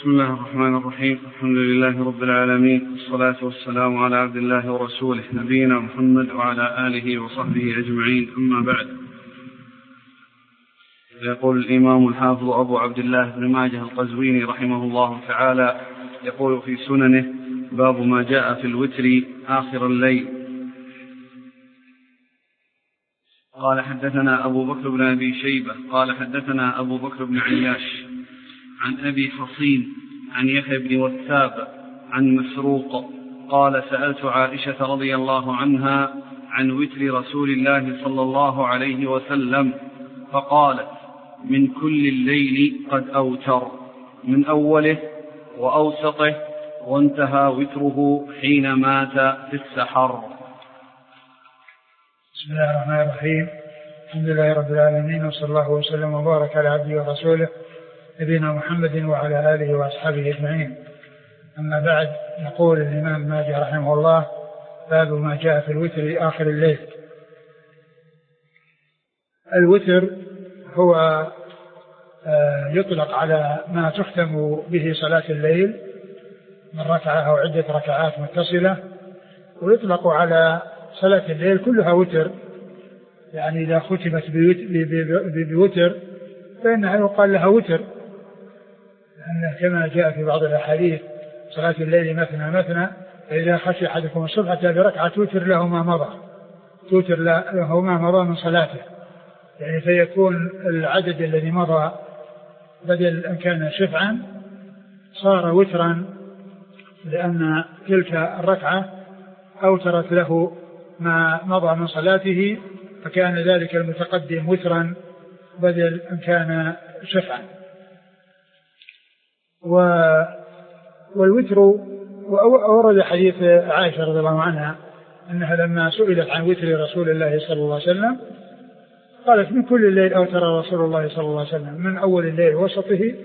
بسم الله الرحمن الرحيم. الحمد لله رب العالمين، والصلاة والسلام على عبد الله ورسوله نبينا محمد وعلى آله وصحبه أجمعين، أما بعد. يقول الإمام الحافظ أبو عبد الله بن ماجه القزويني رحمه الله تعالى، يقول في سننه: باب ما جاء في الوتر آخر الليل. قال حدثنا أبو بكر بن أبي شيبة قال حدثنا أبو بكر بن عياش عن أبي حصين عن يحيى بن وثاب عن مسروق قال: سألت عائشة رضي الله عنها عن وتر رسول الله صلى الله عليه وسلم، فقالت: من كل الليل قد أوتر، من أوله وأوسطه، وانتهى وتره حين مات في السحر. بسم الله الرحمن الرحيم. الحمد لله رب العالمين، وصلى الله وسلم وبارك على عبده ورسوله نبينا محمد وعلى آله وأصحابه أجمعين. أما بعد، يقول الإمام ماجه رحمه الله: باب ما جاء في الوتر آخر الليل. الوتر هو يطلق على ما تختم به صلاة الليل من ركعة أو عدة ركعات متصلة، ويطلق على صلاة الليل كلها وتر، يعني إذا ختمت بوتر فإنها يقال لها وتر، لأن كما جاء في بعض الأحاديث: صلاة الليل مثنى مثنى، فإذا خشي أحدكم الصبح أتى بركعة توتر له ما مضى، توتر له ما مضى من صلاته، يعني فيكون العدد الذي مضى بدل أن كان شفعا صار وترا، لأن تلك الركعة أوترت له ما مضى من صلاته، فكان ذلك المتقدم وترا بدل أن كان شفعا. والوتر، وورد حديث عائشة رضي الله عنها أنها لما سئلت عن وتر رسول الله صلى الله عليه وسلم قالت: من كل الليل أوتر رسول الله صلى الله عليه وسلم، من أول الليل وسطه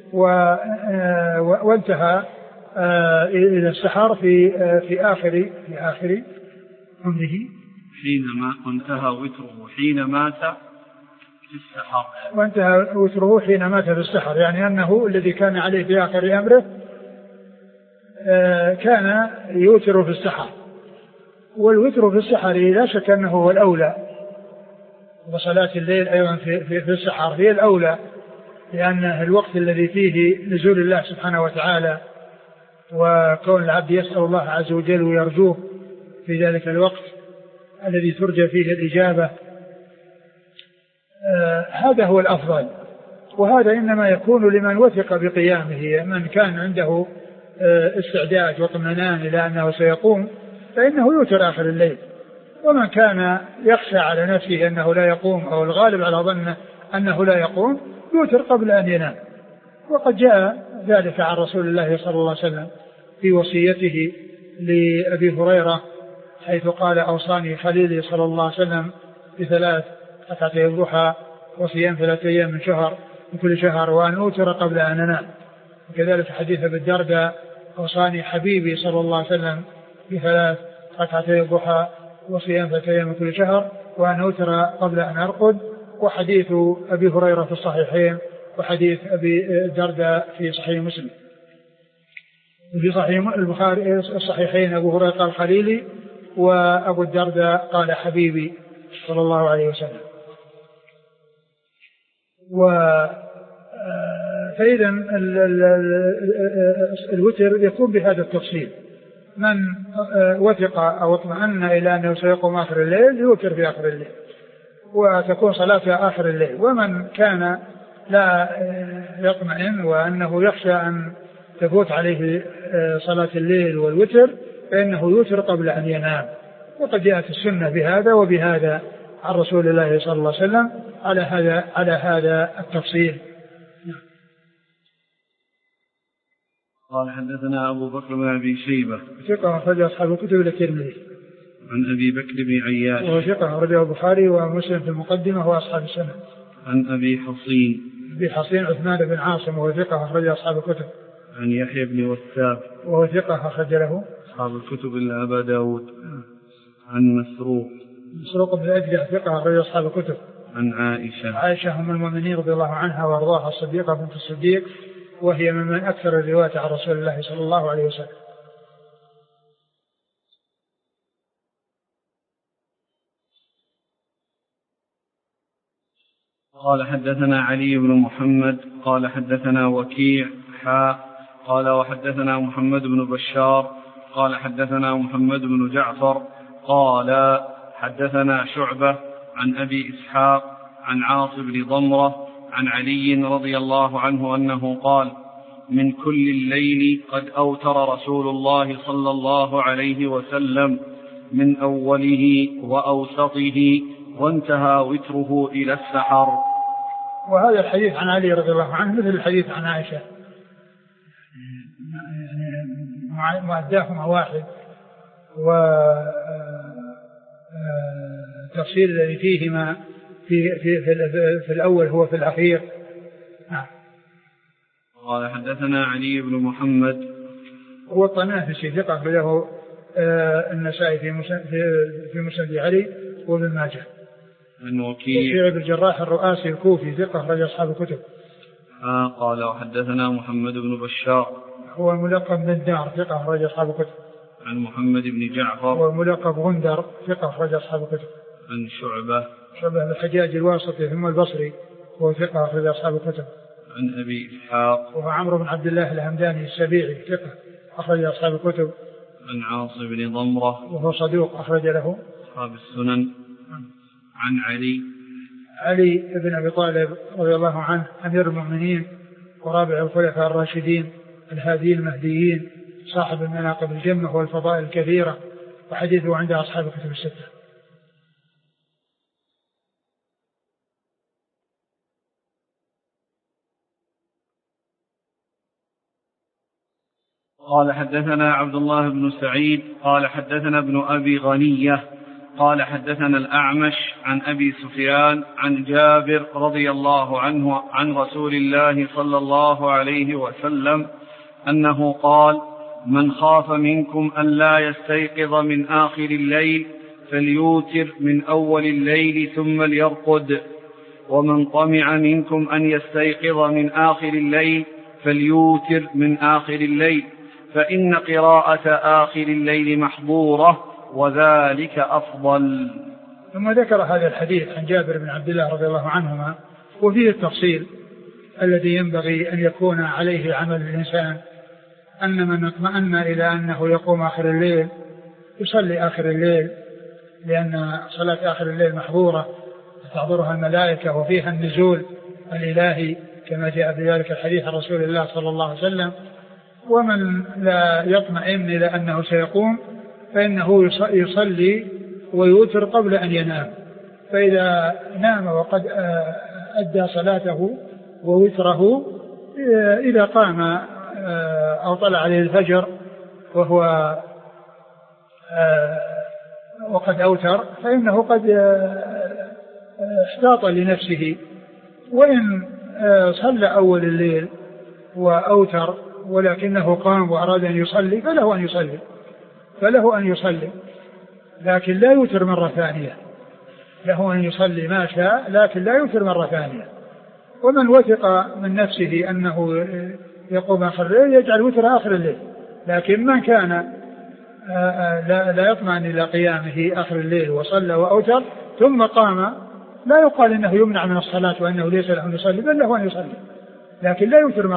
وانتهى إلى السحر في آخر عمره، حينما انتهى وتره حين مات في السحر، وانتهى وتره حين مات في السحر، يعني أنه الذي كان عليه في آخر أمره كان يوتر في السحر. والوتر في السحر لا شك أنه هو الأولى، وصلاة الليل أيضا في السحر هي الأولى، لأن الوقت الذي فيه نزول الله سبحانه وتعالى، وكون العبد يسأل الله عز وجل ويرجوه في ذلك الوقت الذي ترجى فيه الإجابة، هذا هو الأفضل. وهذا إنما يكون لمن وثق بقيامه، من كان عنده استعداد واطمئنان إلى أنه سيقوم فإنه يوتر آخر الليل، ومن كان يخشى على نفسه أنه لا يقوم، أو الغالب على ظنه أنه لا يقوم، يوتر قبل أن ينام. وقد جاء ذلك عن رسول الله صلى الله عليه وسلم في وصيته لأبي هريرة، حيث قال: أوصاني خليلي صلى الله عليه وسلم ب3 ركعتي الضحى وصيام 3 أيام من كل شهر، وأن أوتر قبل أن أنام. وكذلك حديث أبي الدرداء: أوصاني حبيبي صلى الله عليه وسلم ب3 ركعتي الضحى وصيام 3 أيام من كل شهر، وأن أوتر قبل أن أرقد. وحديث أبي هريرة في الصحيحين، وحديث أبي الدرداء في صحيح مسلم. وفي صحيح البخاري الصحيحين أبو هريرة قال: خليلي، وأبو الدرداء قال: حبيبي صلى الله عليه وسلم. فإذا الوتر يكون بهذا التفصيل: من وثق أو اطمأن إلى أنه سيقوم آخر الليل يوتر في آخر الليل، وتكون صلاة آخر الليل. ومن كان لا يطمئن وأنه يخشى أن تفوت عليه صلاة الليل والوتر فإنه يوتر قبل أن ينام. وقد جاءت السنة بهذا وبهذا عن رسول الله صلى الله عليه وسلم على هذا التفصيل. قال: حدثنا أبو بكر بن أبي شيبة ثقة أخرج أصحاب الكتب إلا الترمذي. عن أبي بكر بن عياش وهو ثقة أخرجه البخاري ومسلم في المقدمة وأصحاب السنة. عن أبي حصين عثمان بن عاصم وهو ثقة أخرج أصحاب الكتب. عن يحيى بن وثاب وهو ثقة أخرج له أصحاب الكتب إلا أبا داود. عن مسروق بن الأجدع ثقة أخرج أصحاب الكتب. عن عائشة أم المؤمنين رضي الله عنها وأرضاها، الصديقة بنت الصديق وهي ممن أكثر الرواية عن رسول الله صلى الله عليه وسلم. قال حدثنا علي بن محمد قال حدثنا وكيع قال وحدثنا محمد بن بشار قال حدثنا محمد بن جعفر قال حدثنا شعبة عن أبي إسحاق عن عاصم بن ضمرة عن علي رضي الله عنه أنه قال: من كل الليل قد أوتر رسول الله صلى الله عليه وسلم من أوله وأوسطه وانتهى وتره إلى السحر. وهذا الحديث عن علي رضي الله عنه مثل الحديث عن عائشة، يعني مؤداهما واحد، والتفصيل الذي فيهما في الأول هو في الأخير. قال حدثنا علي بن محمد هو الطنافسي ثقة له النسائي في مسند علي وابن ماجه. عن وكيع وفي الجراح الرؤاسي الكوفي ثقة أخرج أصحاب الكتب. قال وحدثنا محمد بن بشار هو الملقب بالدار ثقة أخرج أصحاب الكتب. عن محمد بن جعفر هو الملقب غندر ثقة أخرج أصحاب الكتب. عن شعبة الحجاج الواسطي ثم البصري هو ثقة أخرج أصحاب الكتب. عن أبي إسحاق وهو عمرو بن عبد الله الهمداني السبيعي ثقة أخرج أصحاب الكتب. عن عاصم بن ضمرة وهو صدوق أخرج له أصحاب السنن. عن علي بن أبي طالب رضي الله عنه أمير المؤمنين ورابع الخلفاء الراشدين الهاديين المهديين صاحب المناقب الجمة والفضائل الكثيرة، وحديثه عند أصحاب الكتب الستة. قال حدثنا عبد الله بن سعيد قال حدثنا ابن أبي غنية قال حدثنا الأعمش عن أبي سفيان عن جابر رضي الله عنه عن رسول الله صلى الله عليه وسلم أنه قال: من خاف منكم أن لا يستيقظ من آخر الليل فليوتر من أول الليل ثم ليرقد، ومن طمع منكم أن يستيقظ من آخر الليل فليوتر من آخر الليل، فإن قراءة آخر الليل محظورة وذلك أفضل. ثم ذكر هذا الحديث عن جابر بن عبد الله رضي الله عنهما، وفيه التفصيل الذي ينبغي أن يكون عليه عمل الإنسان، أن من اطمأن إلى أنه يقوم آخر الليل يصلي آخر الليل، لأن صلاة آخر الليل محظورة تحضرها الملائكة وفيها النزول الإلهي كما جاء بذلك الحديث عن رسول الله صلى الله عليه وسلم. ومن لا يطمئن إلى أنه سيقوم فإنه يصلي ويوتر قبل أن ينام، فإذا نام وقد أدى صلاته ووتره إذا قام أو طلع عليه الفجر وهو وقد أوتر فإنه قد احتاط لنفسه. وإن صلى أول الليل وأوتر ولكنه قام وأراد أن يصلي فله أن يصلي لكن لا يوتر مرة ثانية، له أن يصلي ما شاء لكن لا يوتر مرة ثانية. ومن وثق من نفسه أنه يقوم آخر الليل يجعل وتر آخر الليل، لكن من كان لا يطمئن إلى قيامه آخر الليل وصلى وأوتر ثم قام لا يقال إنه يمنع من الصلاة وأنه ليس له أن يصلي، بل له أن يصلي لكن لا يوتر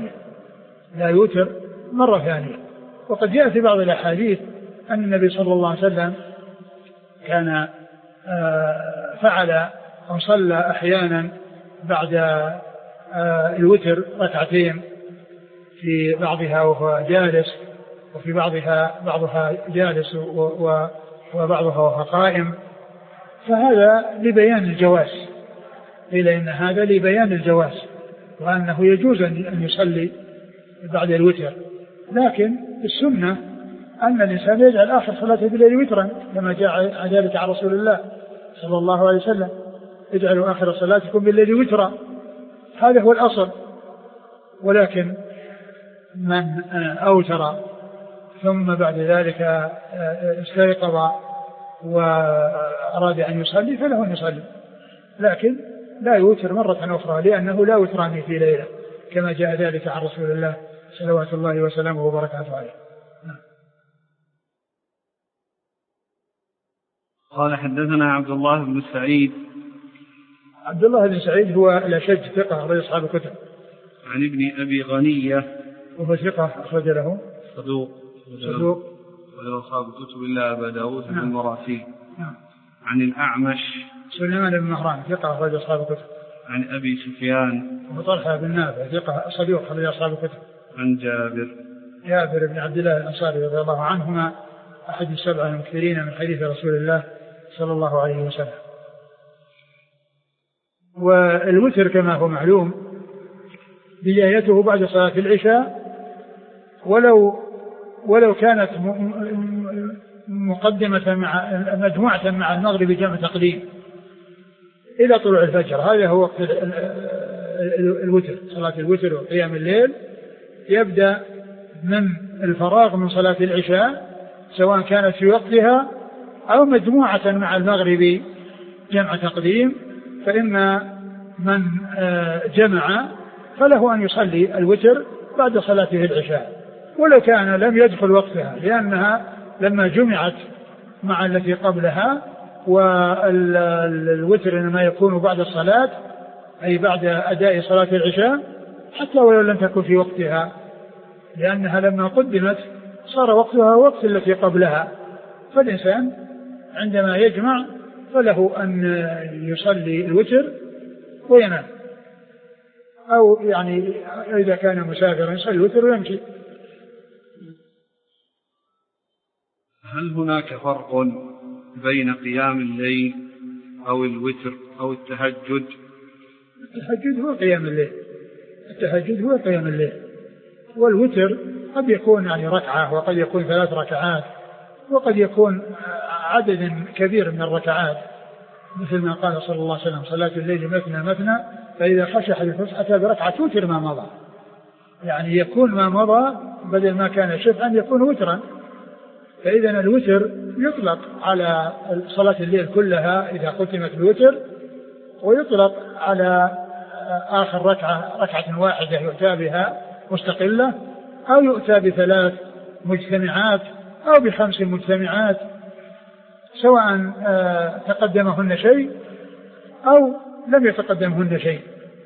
مرة ثانية. وقد جاء في بعض الأحاديث أن النبي صلى الله عليه وسلم كان فعل أو صلى أحيانا بعد الوتر ركعتين في بعضها وهو جالس، وفي بعضها جالس وبعضها وهو قائم، فهذا لبيان الجواز، إلى أن هذا لبيان الجواز وأنه يجوز أن يصلي بعد الوتر. لكن السنة أن الإنسان يجعل آخر صلاته بالليل وترا كما جاء ذلك عن رسول الله صلى الله عليه وسلم: اجعلوا آخر صلاتكم بالليل وترا، هذا هو الأصل. ولكن من أوتر ثم بعد ذلك استيقظ وأراد أن يصلي فله أن يصلي، لكن لا يوتر مرة أخرى، لأنه لا وتران في ليلة كما جاء ذلك عن رسول الله صلوات الله وسلامه وبركاته عليه. قال حدثنا عبد الله بن سعيد. عبد الله بن سعيد هو الأشج ثقة أخرج أصحاب الكتب. عن ابن أبي غنية وهو ثقة أخرج له. صدوق وله أصحاب الكتب إلا أبا داود بن المراسيل. عن الأعمش سليمان بن مهران ثقة أخرج أصحاب الكتب. عن أبي سفيان وطلحة بن نافع ثقة صدوق أخرج أصحاب الكتب. عن جابر بن عبد الله الأنصاري رضي الله عنهما أحد السبعة المكثرين من حديث رسول الله صلى الله عليه وسلم. والوتر كما هو معلوم بدايته بعد صلاة العشاء، ولو كانت مقدمة مجموعة مع المغرب جمع تقديم إلى طلوع الفجر. هذا هو وقت الوتر. صلاة الوتر وقيام الليل يبدأ من الفراغ من صلاة العشاء سواء كانت في وقتها أو مجموعة مع المغرب جمع تقديم. فإما من جمع فله أن يصلي الوتر بعد صلاته العشاء ولو كان لم يدخل وقتها، لأنها لما جمعت مع التي قبلها، والوتر إنما يكون بعد الصلاة أي بعد أداء صلاة العشاء حتى ولو لم تكن في وقتها، لأنها لما قدمت صار وقتها وقت التي قبلها. فالإنسان عندما يجمع فله أن يصلي الوتر وينام، أو يعني إذا كان مسافرا يصلي الوتر ويمشي. هل هناك فرق بين قيام الليل أو الوتر أو التهجد؟ التهجد هو قيام الليل. التهجد هو قيام الليل، والوتر قد يكون يعني ركعة، وقد يكون 3 ركعات، وقد يكون عدد كبير من الركعات، مثل ما قال صلى الله عليه وسلم: صلاة الليل مثنى مثنى فإذا خشى حديث أتى بركعة توتر ما مضى. يعني يكون ما مضى بدل ما كان شفعا يكون وترا. فإذا الوتر يطلق على صلاة الليل كلها إذا ختمت بالوتر، ويطلق على آخر ركعة واحدة يؤتى بها مستقلة، أو يؤتى ب3 مجتمعات أو ب5 مجتمعات، سواء تقدمهن شيء أو لم يتقدمهن شيء.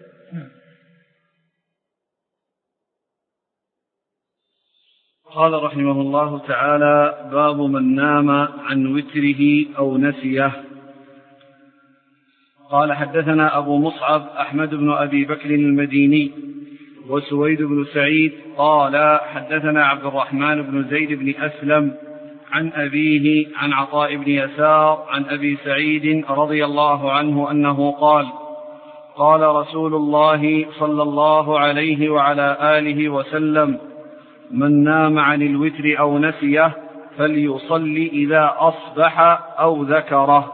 قال رحمه الله تعالى: باب من نام عن وتره أو نسيه. قال حدثنا أبو مصعب أحمد بن أبي بكر المديني وسويد بن سعيد قال حدثنا عبد الرحمن بن زيد بن أسلم عن أبيه عن عطاء بن يسار عن أبي سعيد رضي الله عنه أنه قال: قال رسول الله صلى الله عليه وعلى آله وسلم: من نام عن الوتر أو نسيه فليصلي إذا أصبح أو ذكره.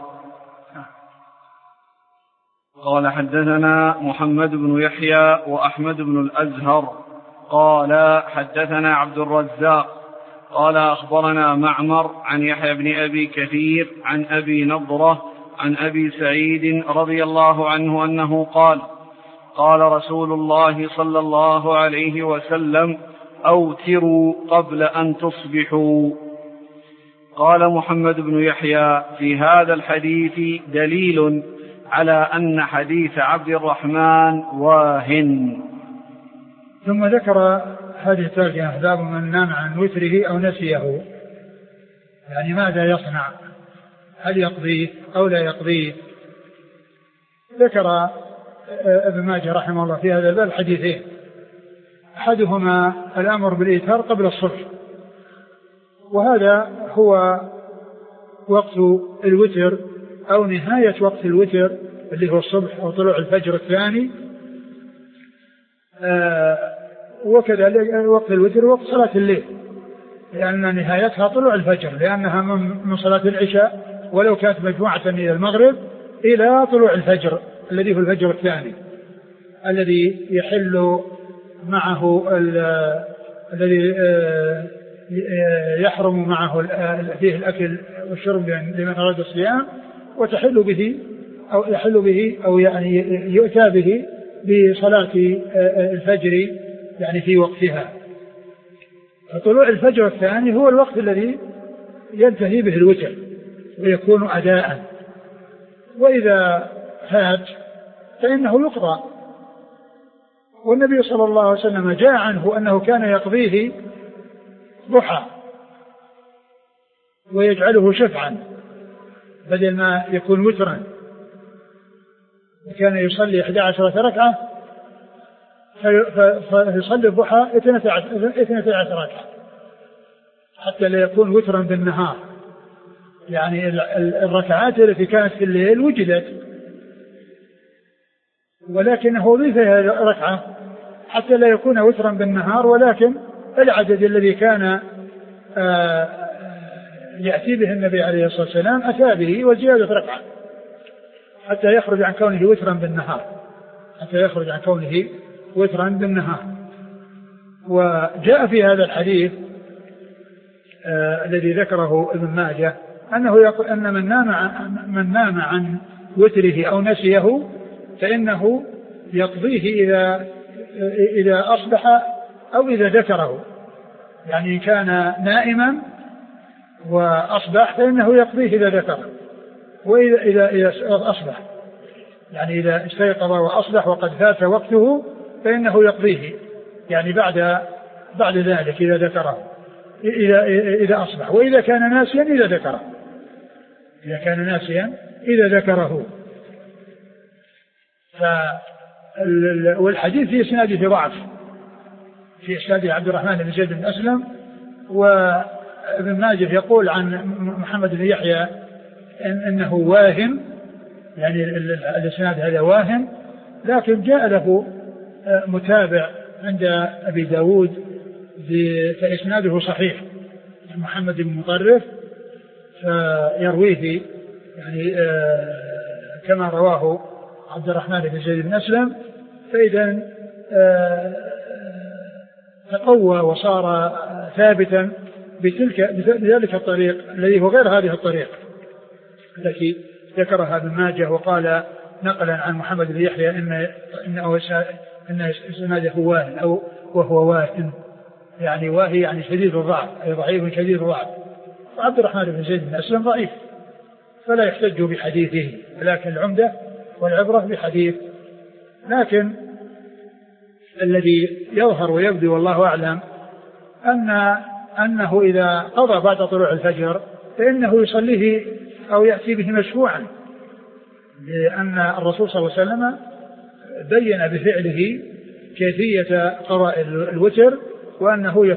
قال حدثنا محمد بن يحيى وأحمد بن الأزهر قال حدثنا عبد الرزاق قال أخبرنا معمر عن يحيى بن أبي كثير عن أبي نضرة عن أبي سعيد رضي الله عنه أنه قال: قال رسول الله صلى الله عليه وسلم: أوتروا قبل أن تصبحوا. قال محمد بن يحيى: في هذا الحديث دليل على أن حديث عبد الرحمن واهن. ثم ذكر هذه الترجمة: باب من نام عن وتره أو نسيه، يعني ماذا يصنع؟ هل يقضيه أو لا يقضيه؟ ذكر ابن ماجه رحمه الله في هذا الباب حديثين: أحدهما الأمر بالإيتار قبل الصبح، وهذا هو وقت الوتر أو نهاية وقت الوتر اللي هو الصبح أو طلوع الفجر الثاني. وكذلك وقت الوتر وقت صلاة الليل، لأن نهايتها طلوع الفجر، لأنها من صلاة العشاء ولو كانت مجموعة إلى المغرب إلى طلوع الفجر الذي هو الفجر الثاني، الذي يحل معه الذي يحرم معه فيه الأكل والشرب لمن أراد الصيام، وتحل به أو يحل به أو يعني يؤتى به بصلاة الفجر يعني في وقتها. فطلوع الفجر الثاني هو الوقت الذي ينتهي به الوتر ويكون أداء، وإذا فات فإنه يقضى. والنبي صلى الله عليه وسلم جاء عنه أنه كان يقضيه ضحى ويجعله شفعا بدل ما يكون وترا، كان يصلي 11 ركعة فيصلي الضحى 12 ركعة حتى لا يكون وترا بالنهار. يعني الركعات التي كانت في الليل وجدت، ولكنه أضيف ركعة حتى لا يكون وترا بالنهار، ولكن العدد الذي كان يأتي به النبي عليه الصلاة والسلام أتى به وزيادة ركعة حتى يخرج عن كونه وترا بالنهار. وجاء في هذا الحديث الذي ذكره ابن ماجه أنه يقول أن من نام عن وتره أو نسيه فإنه يقضيه إذا أصبح أو إذا ذكره. يعني إن كان نائما وأصبح فإنه يقضيه إذا ذكره، وإذا أصبح يعني إذا استيقظ وأصبح وقد فات وقته فإنه يقضيه يعني بعد ذلك إذا ذكره إذا أصبح. وإذا كان ناسيا إذا ذكره والحديث في إسناده ضعف، في إسناده عبد الرحمن بن زيد بن أسلم، وابن ماجه يقول عن محمد بن يحيى إنه واهم، يعني الإسناد هذا واهم، لكن جاء له متابع عند أبي داود فإسناده صحيح محمد بن مطرف، فيرويه يعني كما رواه عبد الرحمن بن زيد بن أسلم، فإذا تقوى وصار ثابتا بذلك الطريق الذي هو غير هذه الطريق التي ذكرها ابن ماجه. وقال نقلا عن محمد بن يحيى إن إسناده واهن أو وهو واهن، يعني واهي يعني شديد الضعف، أي ضعيف شديد الضعف. وعبد الرحمن بن زيد بن أسلم ضعيف فلا يحتج بحديثه، ولكن العمدة والعبرة بحديث. لكن الذي يظهر ويبدو والله أعلم أنه إذا قضى بعد طلوع الفجر فإنه يصليه أو يأتي به مشفوعا، لأن الرسول صلى الله عليه وسلم بين بفعله كيفية قضاء الوتر، وأنه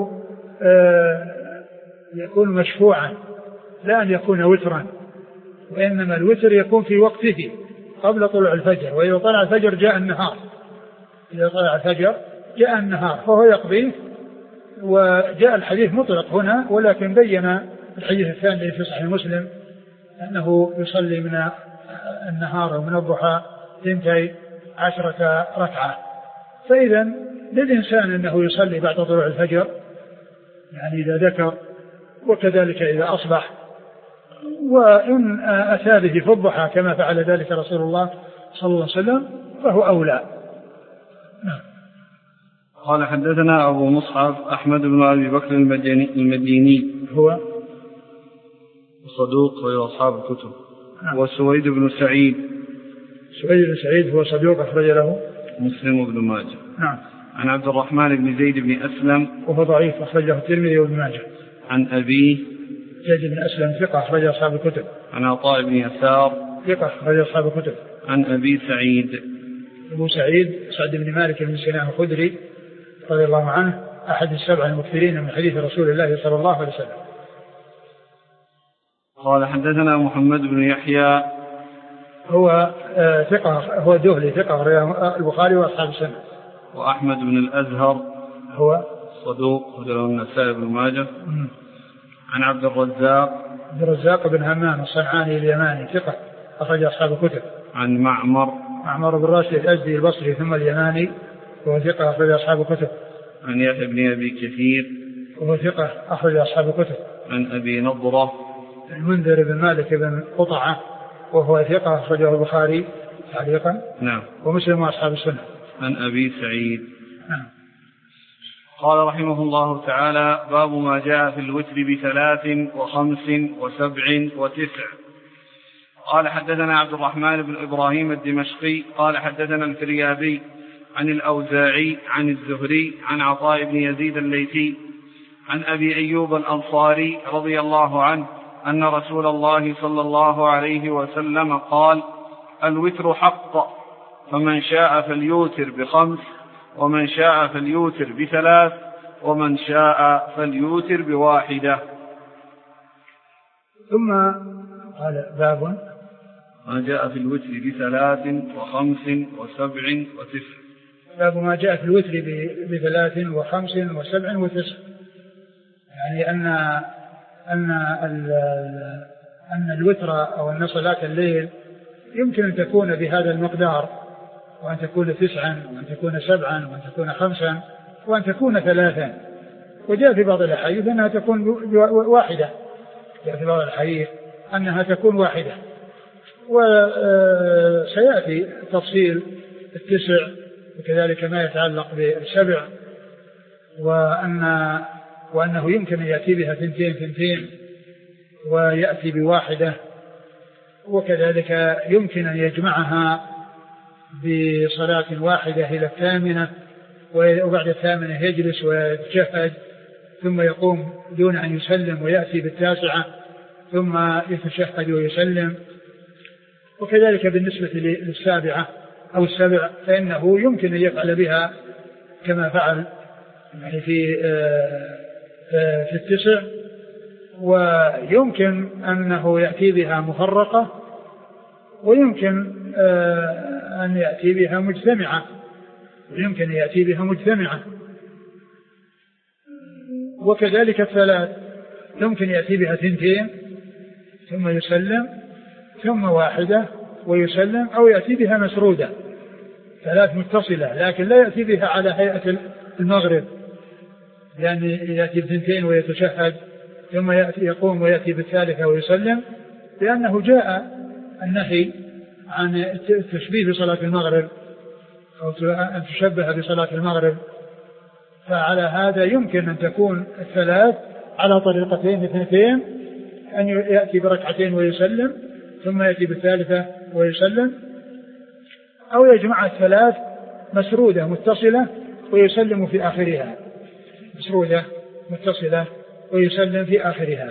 يكون مشفوعا لا أن يكون وترا، وإنما الوتر يكون في وقته قبل طلوع الفجر، وإذا طلع الفجر جاء النهار فهو يقضيه. وجاء الحديث مطلق هنا، ولكن بين الحديث الثاني في صحيح مسلم أنه يصلي من النهار ومن الضحى 12 ركعة. فإذا للإنسان أنه يصلي بعد طلوع الفجر يعني إذا ذكر، وكذلك إذا أصبح، وإن أتى به في الضحى كما فعل ذلك رسول الله صلى الله عليه وسلم فهو أولى. قال حدثنا أبو مصعب أحمد بن أبي بكر المديني هو صدوق وأصحاب الكتب. وسويد بن سعيد هو صدوق أخرج له مسلم بن ماجه. نعم. عن عبد الرحمن بن زيد بن أسلم وهو ضعيف أخرج له الترمذي وابن ماجه. عن أبيه زيد بن أسلم ثقة أخرج أصحاب الكتب. عن عطاء بن يسار ثقة أخرج أصحاب الكتب. عن أبي سعيد أبو سعيد سعد بن مالك بن سنان الخدري رضي الله عنه، أحد السبع المكثرين من حديث رسول الله صلى الله عليه وسلم. قال حدثنا محمد بن يحيى هو ثقة، هو دهلي ثقة البخاري وأصحاب السنة. وأحمد بن الأزهر هو صدوق وله النسائي بن ماجه. عن عبد الرزاق بن همام الصنعاني اليماني ثقة أخرج أصحاب الكتب. عن معمر بن راشد الأزدي البصري ثم اليماني وهو ثقة أخرج أصحاب الكتب. عن يحيى بن أبي كثير وهو ثقة أخرج أصحاب الكتب. عن أبي نضرة المنذر بن مالك بن قطعة وهو ثقة أخرجه البخاري تعليقا. نعم. ومسلم وأصحاب السنة. عن أبي سعيد. نعم. قال رحمه الله تعالى: باب ما جاء في الوتر ب3 و5 و7 و9. قال حدثنا عبد الرحمن بن إبراهيم الدمشقي قال حدثنا الفريابي عن الأوزاعي عن الزهري عن عطاء بن يزيد الليثي عن أبي أيوب الأنصاري رضي الله عنه أن رسول الله صلى الله عليه وسلم قال: الوتر حق، فمن شاء فليوتر ب5، ومن شاء فليوتر ب3، ومن شاء فليوتر ب1. ثم قال: باب ما جاء في الوتر ب3 و5 و7 و9. باب ما جاء في الوتر ب3 و5 و7 و9. يعني أن الوتر أو أن صلاة الليل يمكن أن تكون بهذا المقدار، وأن تكون 9 وأن تكون 7 وأن تكون 5 وأن تكون 3. وجاء في بعض الأحاديث أنها تكون واحدة، جاء في بعض الأحاديث أنها تكون واحدة. وسيأتي تفصيل 9 وكذلك ما يتعلق ب7، وأنه يمكن أن يأتي بها 2 ويأتي ب1، وكذلك يمكن أن يجمعها بصلاة واحدة إلى 8، وبعد 8 يجلس ويتشهد ثم يقوم دون أن يسلم ويأتي ب9 ثم يتشهد ويسلم. وكذلك بالنسبة لل7 أو 7 فإنه يمكن أن يفعل بها كما فعل يعني في 9، ويمكن أنه يأتي بها مفرقة، ويمكن أن يأتي بها مجتمعة، وكذلك 3 يمكن يأتي بها 2 ثم يسلم، ثم 1 ويسلم، أو يأتي بها مسرودة 3 متصلة، لكن لا يأتي بها على هيئة المغرب، يعني يأتي ب2 ويتشهد ثم يقوم ويأتي ب3 ويسلم، لأنه جاء النهي عن التشبيه بصلاة المغرب أو أن تشبه بصلاة المغرب. فعلى هذا يمكن أن تكون 3 على طريقتين: 2 أن يأتي ب2 ويسلم ثم يأتي ب3 ويسلم، أو يجمع 3 مسرودة متصلة ويسلم في آخرها، مسرودة متصلة ويسلم في آخرها.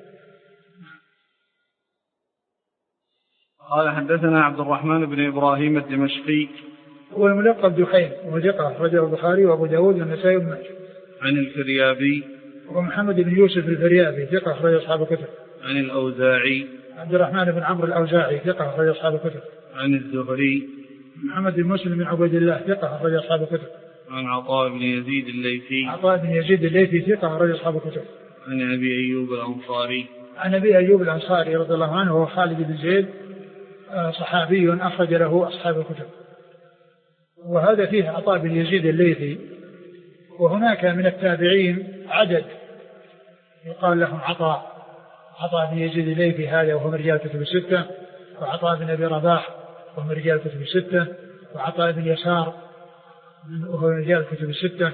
قال حدثنا عبد الرحمن بن إبراهيم الدمشقي هو الملقب دحيم، وثقة أخرجه البخاري وأبو داود والنسائي وابن ماجه. عن الفريابي ومحمد بن يوسف الفريابي ثقة أخرج أصحاب الكتب. عن الأوزاعي عبد الرحمن بن عمرو الأوزاعي ثقة أخرج أصحاب الكتب. عن الزهري محمد بن مسلم بن عبيد الله ثقة أخرج أصحاب الكتب. عن عطاء بن يزيد الليثي عطاء بن يزيد الليثي ثقة أخرج أصحاب الكتب. عن أبي أيوب الأنصاري عن أبي أيوب الأنصاري رضي الله عنه وهو خالد بن زيد صحابي أخرج له أصحاب الكتب. وهذا فيه عطاء بن يزيد الليثي. وهناك من التابعين عدد يقال لهم عطاء بن يزيد الليثي هذا وهو من رجال الكتب 6، وعطاء بن أبي رباح وهو من رجال الكتب 6، وعطاء بن يسار وهو من رجال الكتب 6.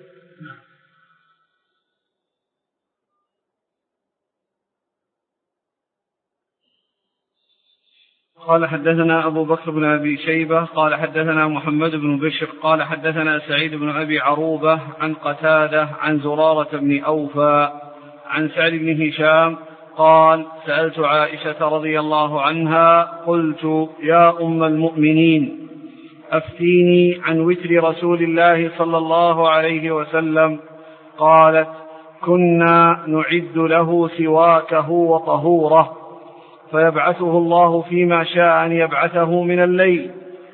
قال حدثنا أبو بكر بن أبي شيبة قال حدثنا محمد بن بشر قال حدثنا سعيد بن أبي عروبة عن قتادة عن زرارة بن أوفى عن سعد بن هشام قال: سألت عائشة رضي الله عنها قلت: يا أم المؤمنين، أفتيني عن وتر رسول الله صلى الله عليه وسلم. قالت: كنا نعد له سواكه وطهوره، فيبعثه الله فيما شاء أن يبعثه من الليل،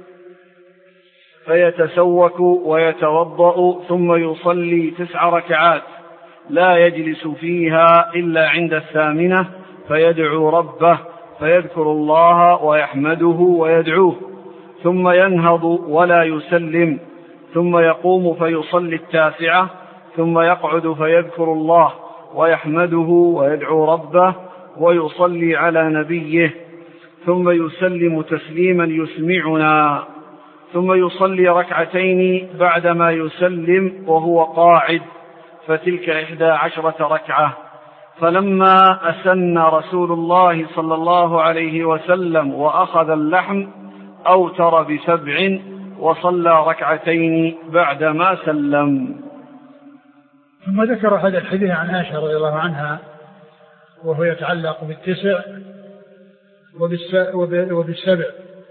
فيتسوك ويتوضأ ثم يصلي 9 ركعات لا يجلس فيها إلا عند 8، فيدعو ربه فيذكر الله ويحمده ويدعوه، ثم ينهض ولا يسلم، ثم يقوم فيصلي 9، ثم يقعد فيذكر الله ويحمده ويدعو ربه ويصلي على نبيه، ثم يسلم تسليما يسمعنا، ثم يصلي ركعتين بعدما يسلم وهو قاعد، فتلك 11 ركعة. فلما أسن رسول الله صلى الله عليه وسلم وأخذ اللحم أوتر ب7 وصلى ركعتين بعدما سلم. ثم ذكر هذا الحديث عن عائشة رضي الله عنها وهو يتعلق بال9 وبال7.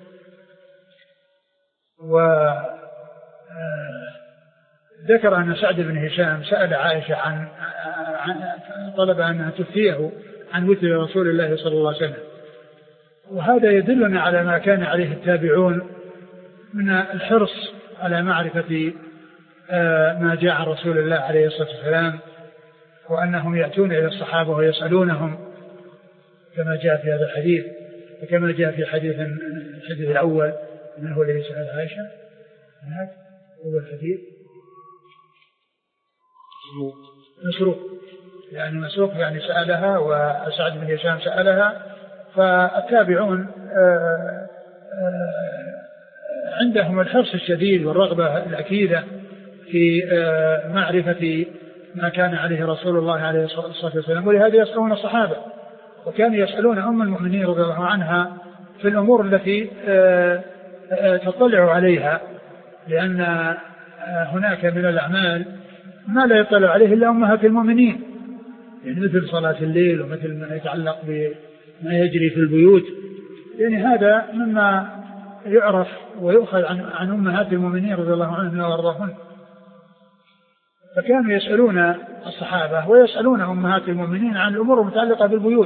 وذكر أن سعد بن هشام سأل عائشة عن طلب أن تفتيه عن وتر رسول الله صلى الله عليه وسلم، وهذا يدلنا على ما كان عليه التابعون من الحرص على معرفة ما جاء عن رسول الله عليه الصلاة والسلام، وأنهم يأتون إلى الصحابة ويسألونهم كما جاء في هذا الحديث، وكما جاء في الحديث الأول من هو الذي سأل عائشة هناك هو الحديث مسروق، يعني مسروق يعني سألها وسعد بن هشام سألها. فالتابعون عندهم الحرص الشديد والرغبة الأكيدة في معرفة ما كان عليه رسول الله عليه الصلاة والسلام، ولهذا يسألون الصحابة، وكانوا يسألون أم المؤمنين رضي الله عنها في الأمور التي تطلع عليها، لأن هناك من الأعمال ما لا يطلع عليه إلا أمهات المؤمنين، يعني مثل صلاة الليل ومثل ما يتعلق بما يجري في البيوت، يعني هذا مما يعرف ويؤخذ عن أمهات المؤمنين رضي الله عنهن وارضاهن. فكانوا يسألون الصحابة ويسألون أمهات المؤمنين عن الأمور المتعلقة بالبيوت،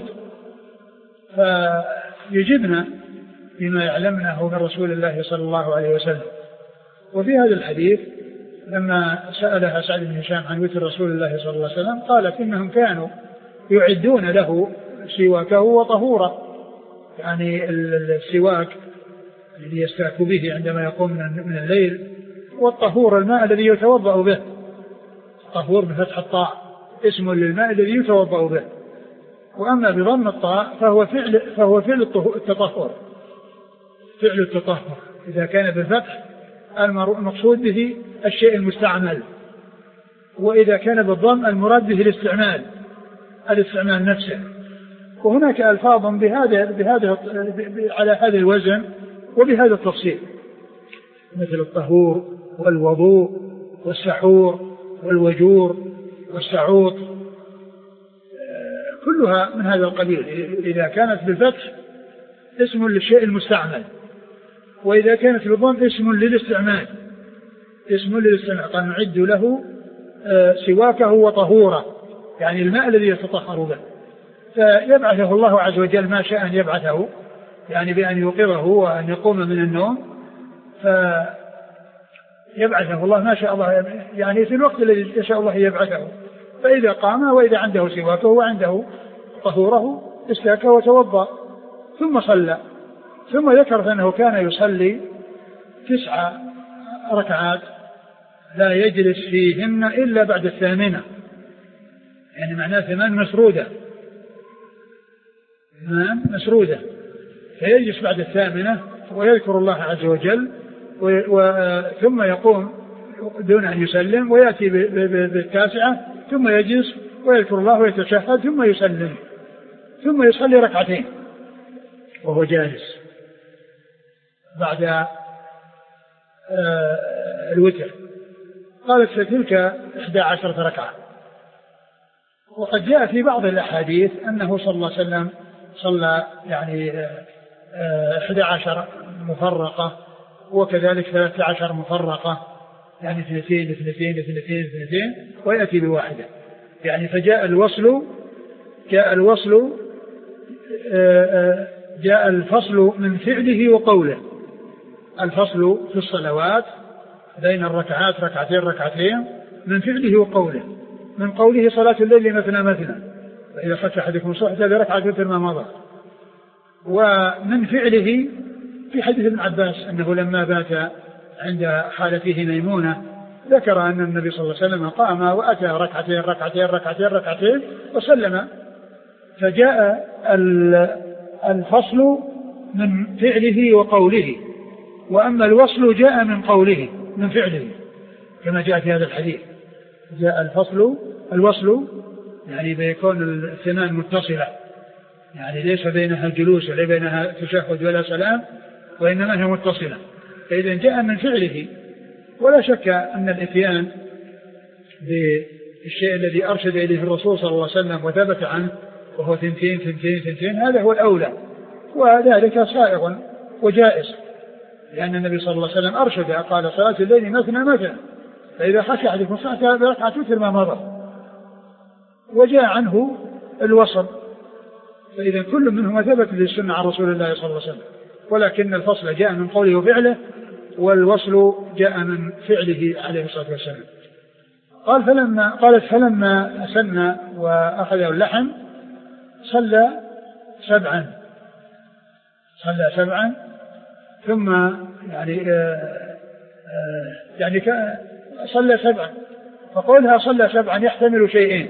فيجبنا بما يعلمناه من رسول الله صلى الله عليه وسلم. وفي هذا الحديث لما سألها سعد بن هشام عن وتر رسول الله صلى الله عليه وسلم قالت إنهم كانوا يعدون له سواكه وطهوره، يعني السواك الذي يستاك به عندما يقوم من الليل، والطهور الماء الذي يتوضأ به، طهور بفتح الطاء اسم للماء الذي يتوضأ به، وأما بضم الطاء فهو فعل التطهر، فعل التطهر إذا كان بالفتح المقصود به الشيء المستعمل، وإذا كان بالضم المراد به الاستعمال نفسه. وهناك ألفاظ على هذا الوزن وبهذا التفصيل، مثل الطهور والوضوء والسحور والوجور والسعوط، كلها من هذا القبيل. إذا كانت بالفتح اسم للشيء المستعمل، وإذا كانت بالضم اسم للاستعمال. قال نعد له سواكه وطهوره، يعني الماء الذي يتطهر به، فيبعثه الله عز وجل ما شاء أن يبعثه، يعني بأن يوقظه وأن يقوم من النوم، فيبعثه الله ما شاء الله، يعني في الوقت الذي يشاء الله يبعثه. فإذا قام وإذا عنده سواكه وعنده طهوره استاك وتوضأ ثم صلى. ثم ذكر أنه كان يصلي 9 ركعات لا يجلس فيهن إلا بعد 8، يعني معناه 8 مسرودة، فيجلس بعد 8 ويذكر الله عز وجل، ثم يقوم دون أن يسلم ويأتي بال9 ثم يجلس ويذكر الله ويتشهد ثم يسلم، ثم يصلي 2 ركعتين وهو جالس بعد الوتر. قالت فتلك 11 ركعة. وقد جاء في بعض الأحاديث أنه صلى الله عليه وسلم صلى يعني 11 مفرقة، وكذلك 13 مفرقة، يعني 2 ويأتي بواحدة، يعني فجاء جاء الفصل من فعله وقوله، الفصل في الصلوات بين الركعات 2 من فعله وقوله، من قوله صلاة الليل مثنى وإذا خشى أحدكم الصبح بركعة مثل ما مضى، ومن فعله في حديث ابن عباس أنه لما بات عند خالته ميمونة ذكر أن النبي صلى الله عليه وسلم قام وأتى 2 وسلم. فجاء الفصل من فعله وقوله، وأما الوصل جاء من قوله من فعله كما جاء في هذا الحديث. جاء الوصل يعني بيكون الاثنان متصلة، يعني ليس بينها الجلوس ولا بينها تشهد ولا سلام، وإنما هي متصلة. فإذا جاء من فعله، ولا شك أن الإتيان بالشيء الذي أرشد إليه الرسول صلى الله عليه وسلم وثبت عنه وهو 2 هذا هو الأولى، وذلك سائغ وجائز، لأن النبي صلى الله عليه وسلم أرشد قال صلاة الليل مثنى، فإذا خشى أحدكم الصلاة بركعة مثل ما مضى. وجاء عنه الوصل، فإذا كل منهما ثبت للسنة عن رسول الله صلى الله عليه وسلم، ولكن الفصل جاء من قوله وفعله، والوصل جاء من فعله عليه الصلاة والسلام. قالت فلما أسن وأخذه اللحم صلى 7 ثم يعني صلى 7. فقولها صلى 7 يحتمل شيئين،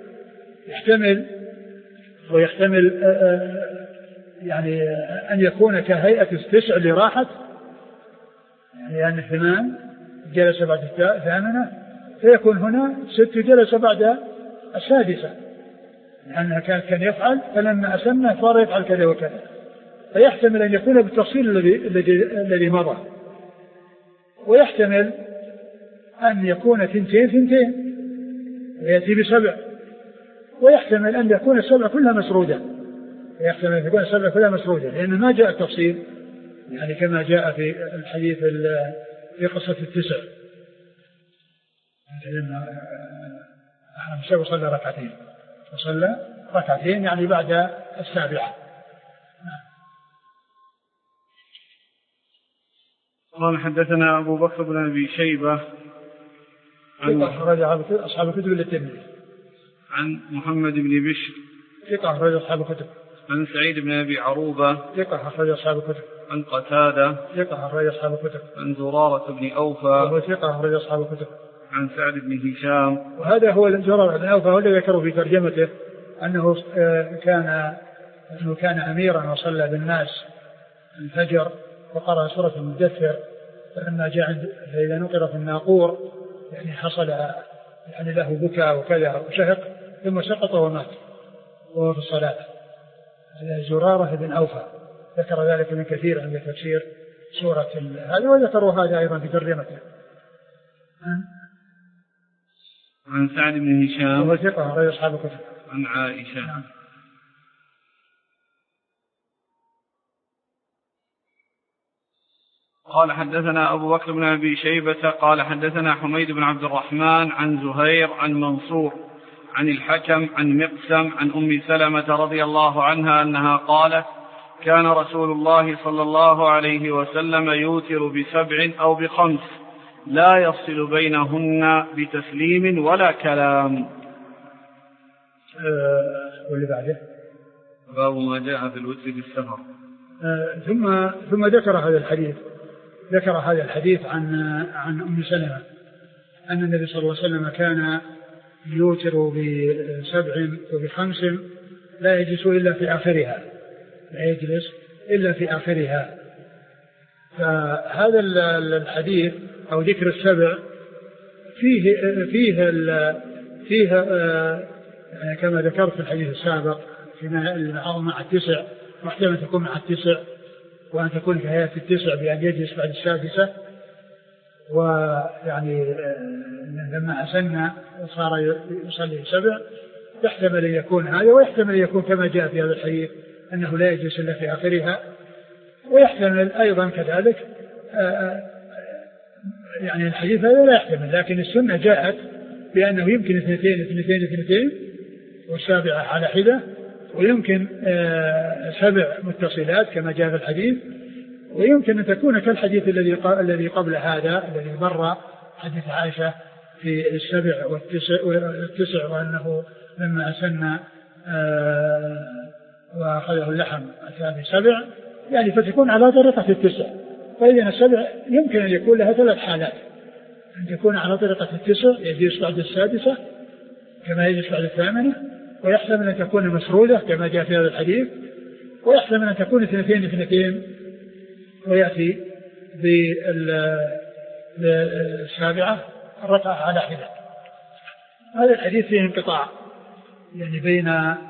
ويحتمل يعني أن يكون كهيئة 9 اللي راحت، يعني 8 جلس بعد 8، فيكون هنا 6 جلس بعد 6، لأنها كان يفعل، فلما أسنى صار يفعل كذا وكذا. فيحتمل أن يكون بالتفصيل الذي مضى، ويحتمل أن يكون 2 ويأتي ب7، ويحتمل أن يكون 7 كلها مسرودة، لأن ما جاء التفصيل يعني كما جاء في الحديث في قصة 9. أحرم وصلى ركعتين يعني بعد 7. قال حدثنا أبو بكر بن أبي شيبة أخرج أصحاب الكتب للترمذي. عن محمد بن بشر أخرج أصحاب الكتب. عن سعيد بن أبي عروبة أخرج أصحاب الكتب. عن قتادة أخرج أصحاب الكتب. عن زرارة بن أوفى أخرج أصحاب الكتب. عن سعد بن هشام. وهذا هو زرارة بن أوفى، والذي ذكره في ترجمته أنه كان أميرا وصلى بالناس الفجر وقرأ سورة المدثر، فلما جاء فإذا نقر في الناقور يعني حصل يعني له بكاء وكذا وشهق، ثم سقط ومات وهو في الصلاة. زرارة بن أوفى ذكر ذلك من كثير عند تفسير سورة هذا، وذكروا هذا أيضا في ترجمته. عن سعد بن هشام وهو ثقة غير أصحاب الكتب. عن عائشة. قال حدثنا أبو بكر بن أبي شيبة قال حدثنا حميد بن عبد الرحمن عن زهير عن منصور عن الحكم عن مقسم عن أم سلمة رضي الله عنها أنها قالت: كان رسول الله صلى الله عليه وسلم يوتر ب7 أو ب5 لا يفصل بينهن بتسليم ولا كلام. واللي بعده باب ما جاء في الوتر بالسفر. ثم ذكر هذا الحديث عن أم سلمة أن النبي صلى الله عليه وسلم كان يوتر ب7 وب5 لا يجلس إلا في آخرها. فهذا الحديث أو ذكر 7 فيه كما ذكرت في الحديث السابق مع 9، واحتمال تكون مع 9 وأن تكون في هيئة 9 بأن يجلس بعد 6، ويعني لما أسنى صار يصلي 7، يحتمل أن يكون هذا، ويحتمل أن يكون كما جاء في هذا الحديث أنه لا يجلس إلا في آخرها، ويحتمل أيضا كذلك يعني الحديث هذا لا يحتمل، لكن السنة جاءت بأنه يمكن 2 والسابعة على حدة، ويمكن 7 متصلات كما جاء في الحديث، ويمكن أن تكون كالحديث الذي قبل هذا الذي مر حديث عائشة في 7 والتسع وأنه لما أسنى وأخذه اللحم أتى ب7، يعني فتكون على طريقة 9. فإذا 7 يمكن أن يكون لها 3 حالات: أن تكون على طريقة 9 يجلس بعد 6 كما يجلس بعد 8، ويحتمل أن تكون مسرودة كما جاء في هذا الحديث، ويحتمل أن تكون 2 ويأتي بالسابعة الركعة على حدة. هذا الحديث فيه انقطاع يعني بين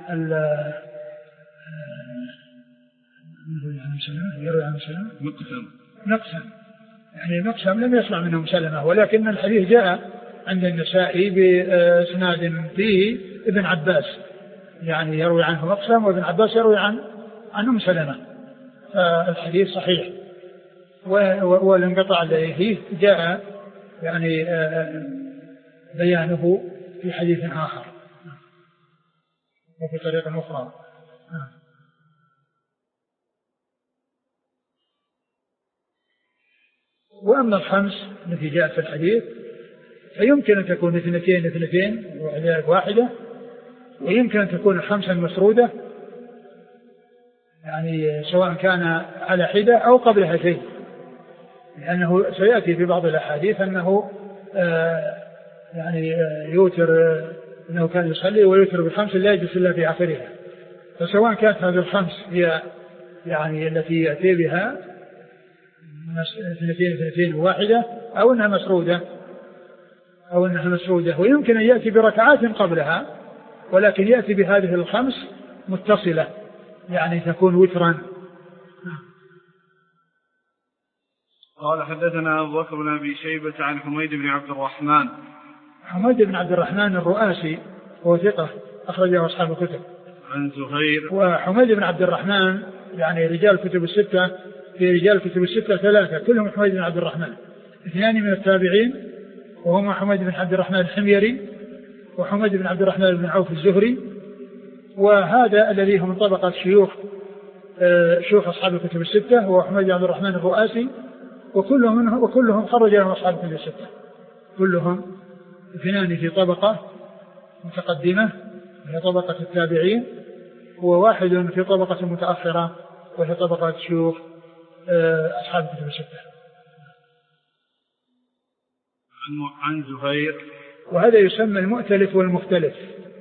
يروي عن سلمة مقسم يعني مقسم لم يسمع منهم سلمة، ولكن الحديث جاء عند النسائي بإسناد فيه ابن عباس يعني يروي عنه مقسم، وابن عباس يروي عن أم سلمة، فالحديث صحيح. والانقطاع الذي فيه جاء يعني بيانه في حديث آخر وفي طريقة أخرى. وأما الخمس التي جاءت في الحديث فيمكن أن تكون 2 وذلك واحدة، ويمكن أن تكون 5 مسرودة يعني سواء كان على حدة أو قبل هاتين، لأنه سيأتي في بعض الأحاديث أنه يعني يوتر، أنه كان يصلي ويوتر ب5 لا يجلس إلا في آخرها، فسواء كانت هذه ال5 هي يعني التي يأتي بها 2 وواحدة أو أنها مسرودة، ويمكن أن يأتي بركعات قبلها، ولكن يأتي بهذه ال5 متصلة يعني تكون وترا. قال حدثنا أبو بكر بن أبي شيبة عن حميد بن عبد الرحمن. حميد بن عبد الرحمن الرؤاسي هو ثقة أخرجه أصحاب الكتب. عن زهير. وحميد بن عبد الرحمن يعني رجال الكتب الستة، في رجال الكتب الستة 3 كلهم حميد بن عبد الرحمن، 2 من التابعين وهما حميد بن عبد الرحمن الحميري وحميد بن عبد الرحمن بن عوف الزهري، وهذا الذي هم من طبقة شيوخ أصحاب الكتب الستة هو حميد بن عبد الرحمن الرؤاسي، وكلهم خرج لهم أصحاب الكتب الستة، كلهم 2 في طبقة متقدمة وهي طبقة التابعين، وواحد في طبقة متأخرة وهي طبقة شيوخ أصحاب الكتب الستة. عن زهير. وهذا يسمى المؤتلف والمختلف،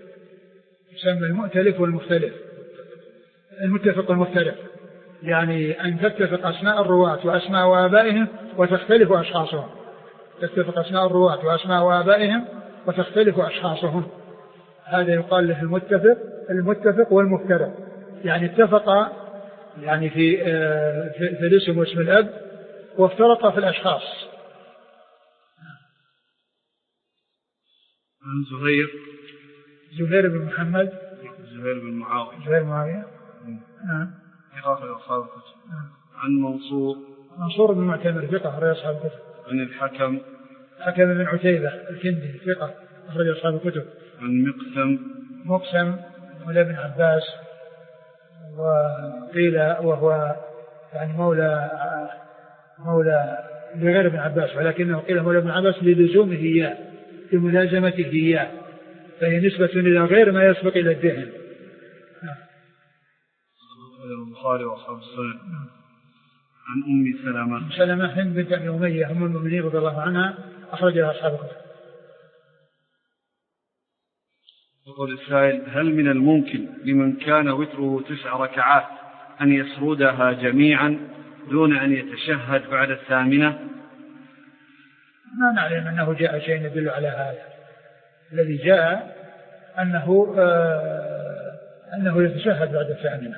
المتفق والمختلف، يعني أن تتفق أسماء الرواة وأسماء وآبائهم وتختلف أشخاصهم، تتفق أسماء الرواة وأسماء وآبائهم وتختلف أشخاصهم، هذا يقال له المتفق والمفترق، يعني اتفق يعني في الاسم واسم الأب وافترق في الأشخاص. عن زهير بن محمد، زهير بن معاوية. عن منصور بن معتمر ثقة أخرج أصحاب الكتب. عن الحكم بن عتيبة الكندي ثقة أخرج أصحاب الكتب. عن مقسم مولى ابن عباس، وقيل وهو يعني مولى لغير ابن عباس، ولكنه قيل مولى ابن عباس للزومه إياه لملازمته إياه، فهي نسبة إلى غير ما يسبق إلى الذهن. البخاري وأصحاب السنن. عن أم سلمة هند بنت أبي أمية أم المؤمنين رضي الله عنها أخرجها أصحاب الكتب. يقول السائل: هل من الممكن لمن كان وتره 9 ركعات أن يسردها جميعا دون أن يتشهد بعد 8؟ ما نعلم أنه جاء شيء يدل على هذا، الذي جاء أنه يتشهد بعد 8.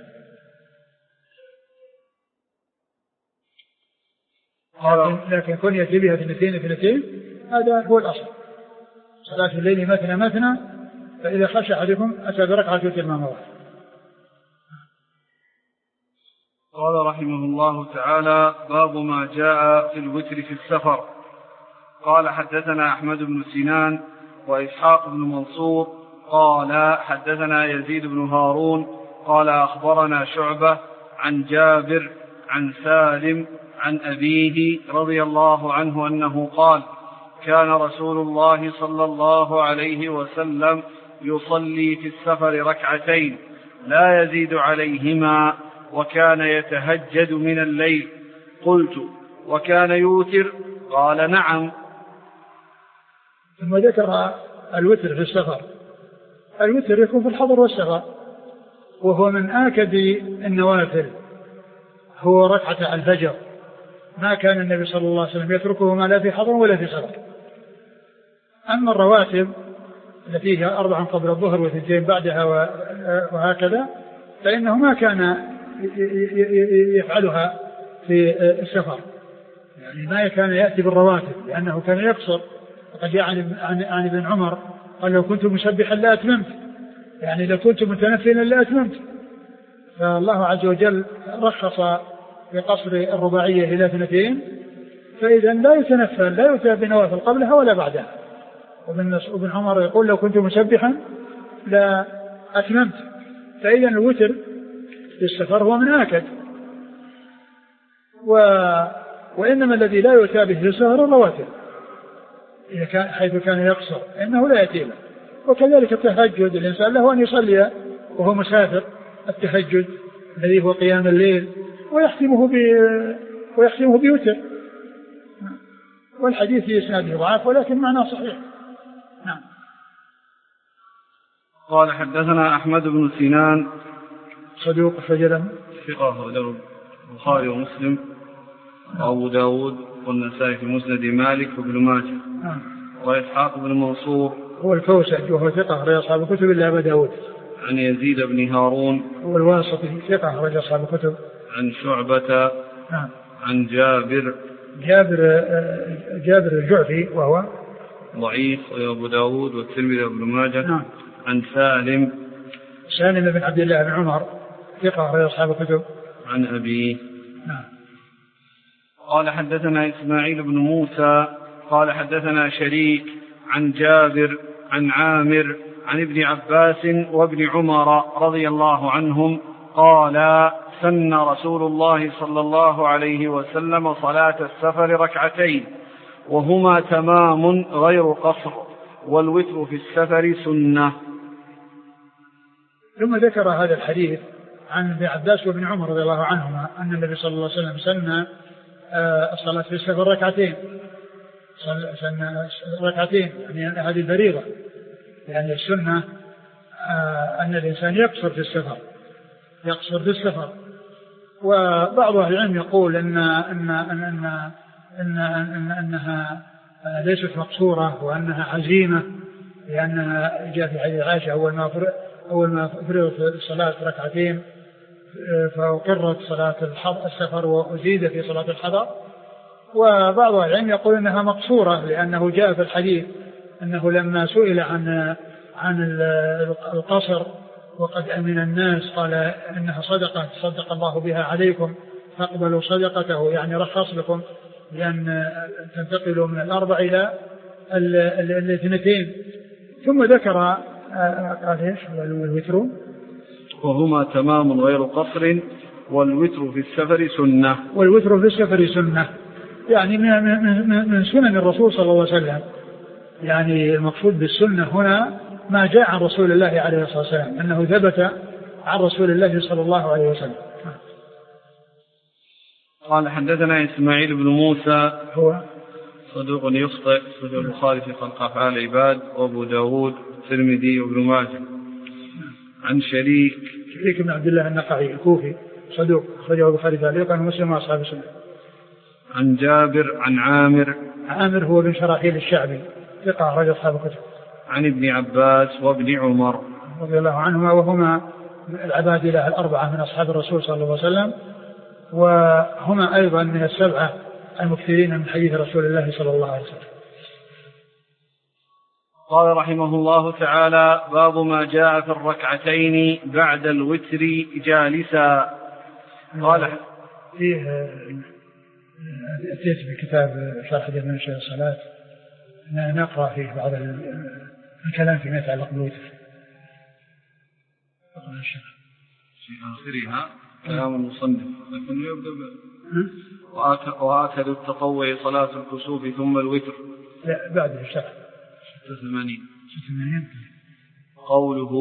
لكن كون يأتي بها 2 هذا هو الأصل. صلاة الليل مثنى، فإذا خشى أحدكم أتى بركعة وتر ما مضى. قال رحمه الله تعالى: باب ما جاء في الوتر في السفر. قال: حدثنا أحمد بن سنان وإسحاق بن منصور قال: حدثنا يزيد بن هارون قال: أخبرنا شعبة عن جابر عن سالم عن أبيه رضي الله عنه أنه قال: كان رسول الله صلى الله عليه وسلم يصلي في السفر 2 ركعتين لا يزيد عليهما، وكان يتهجد من الليل. قلت: وكان يوتر؟ قال: نعم. ثم ذكر الوتر في السفر. الوتر يكون في الحضر والسفر، وهو من آكد النوافل، هو ركعة الفجر، ما كان النبي صلى الله عليه وسلم يتركه ما لا في حضر ولا في سفر. أما الرواتب التي هي 4 قبل الظهر و2 بعدها وهكذا، فإنه ما كان يفعلها في السفر، يعني ما كان يأتي بالرواتب لأنه كان يقصر. وقد عن ابن عمر قال لو كنت مسبحا لا أتممت، يعني لو كنت متنفلا لا أتممت. فالله عز وجل رخص بقصر الرباعية إلى 2، فإذا لا يتنفل، لا يتابع بنوافل قبلها ولا بعدها. وابن عمر يقول لو كنت مسبحا لا أتممت. فإذا الوتر في السفر هو من آكد، وإنما الذي لا يتابع في السفر الرواتب إذا كان حيث كان يقصر إنه لا يتيله. وكذلك التهجد، الإنسان له أن يصلي وهو مسافر التهجد الذي هو قيام الليل، ويختمه بوتر. والحديث في إسناده ضعيف ولكن معناه صحيح. نعم. قال حدثنا أحمد بن سنان صدوق فجرا ثقة له البخاري ومسلم وأبو داود والنسائي في مسند مالك وابن ماجه. وإسحاق بن منصور هو الكوسج وهو ثقة رجل أصحاب الكتب إلا أبا داود. عن يزيد بن هارون هو الواسطي ثقة رجل أصحاب الكتب. عن شعبة عن جابر الجعفي وهو ضعيف وأبو داود والترمذي وابن ماجه. عن سالم بن عبد الله بن عمر ثقة رجل أصحاب الكتب. عن أبيه. قال حدثنا إسماعيل بن موسى قال حدثنا شريك عن جابر عن عامر عن ابن عباس وابن عمر رضي الله عنهم قال سن رسول الله صلى الله عليه وسلم صلاة السفر 2 وهما تمام غير قصر، والوتر في السفر سنة. ثم ذكر هذا الحديث عن ابن عباس وابن عمر رضي الله عنهما أن النبي صلى الله عليه وسلم سن الصلاة في السفر 2، سن 2 يعني هذه الفريضة، يعني السنة أن الإنسان يقصر في السفر. وبعض أهل العلم يقول أنها ليست مقصورة وأنها عزيمة، لأنها جاء في حديث عائشة أول ما فرضت الصلاة 2 فأقرت صلاة السفر وأزيد في صلاة الحضر. وبعض العلم يقول أنها مقصورة لأنه جاء في الحديث أنه لما سئل عن القصر وقد أمن الناس قال إنها صدقة صدق الله بها عليكم فاقبلوا صدقته، يعني رخص لكم لأن تنتقلوا من 4 إلى 2. ثم ذكر قال ايش والوتر وهما تمام غير قصر والوتر في السفر سنة. والوتر في السفر سنة يعني من سنن الرسول صلى الله عليه وسلم. يعني المقصود بالسنة هنا ما جاء عن رسول الله عليه الصلاة والسلام، أنه ثبت عن رسول الله صلى الله عليه وسلم. قال حدثنا إسماعيل بن موسى هو صدوق يخطئ صدوق البخاري في خلق أفعال العباد وأبو داود الترمذي وابن ماجه. عن شريك بن عبد الله النخعي الكوفي صدوق أخرجه البخاري تعليقا ومسلم وأصحاب السنة. عن جابر عن عامر هو بن شراحيل الشعبي ثقة أخرج أصحاب الكتب. عن ابن عباس وابن عمر رضي الله عنهما وهما العبادلة 4 من أصحاب الرسول صلى الله عليه وسلم، وهما أيضا من 7 المكثرين من حديث رسول الله صلى الله عليه وسلم. قال رحمه الله تعالى باب ما جاء في 2 بعد الوتر جالسا. قال فيه أتيت بكتاب شرح جامع شيخ الصلاة نقرأ فيه بعض الكلام فيما يتعلق بالوتر. في آخرها كلام المصنف لكنه يبدأ وآكد التطوع صلاة الكسوف ثم الوتر. لا بعد الشرح 86 قوله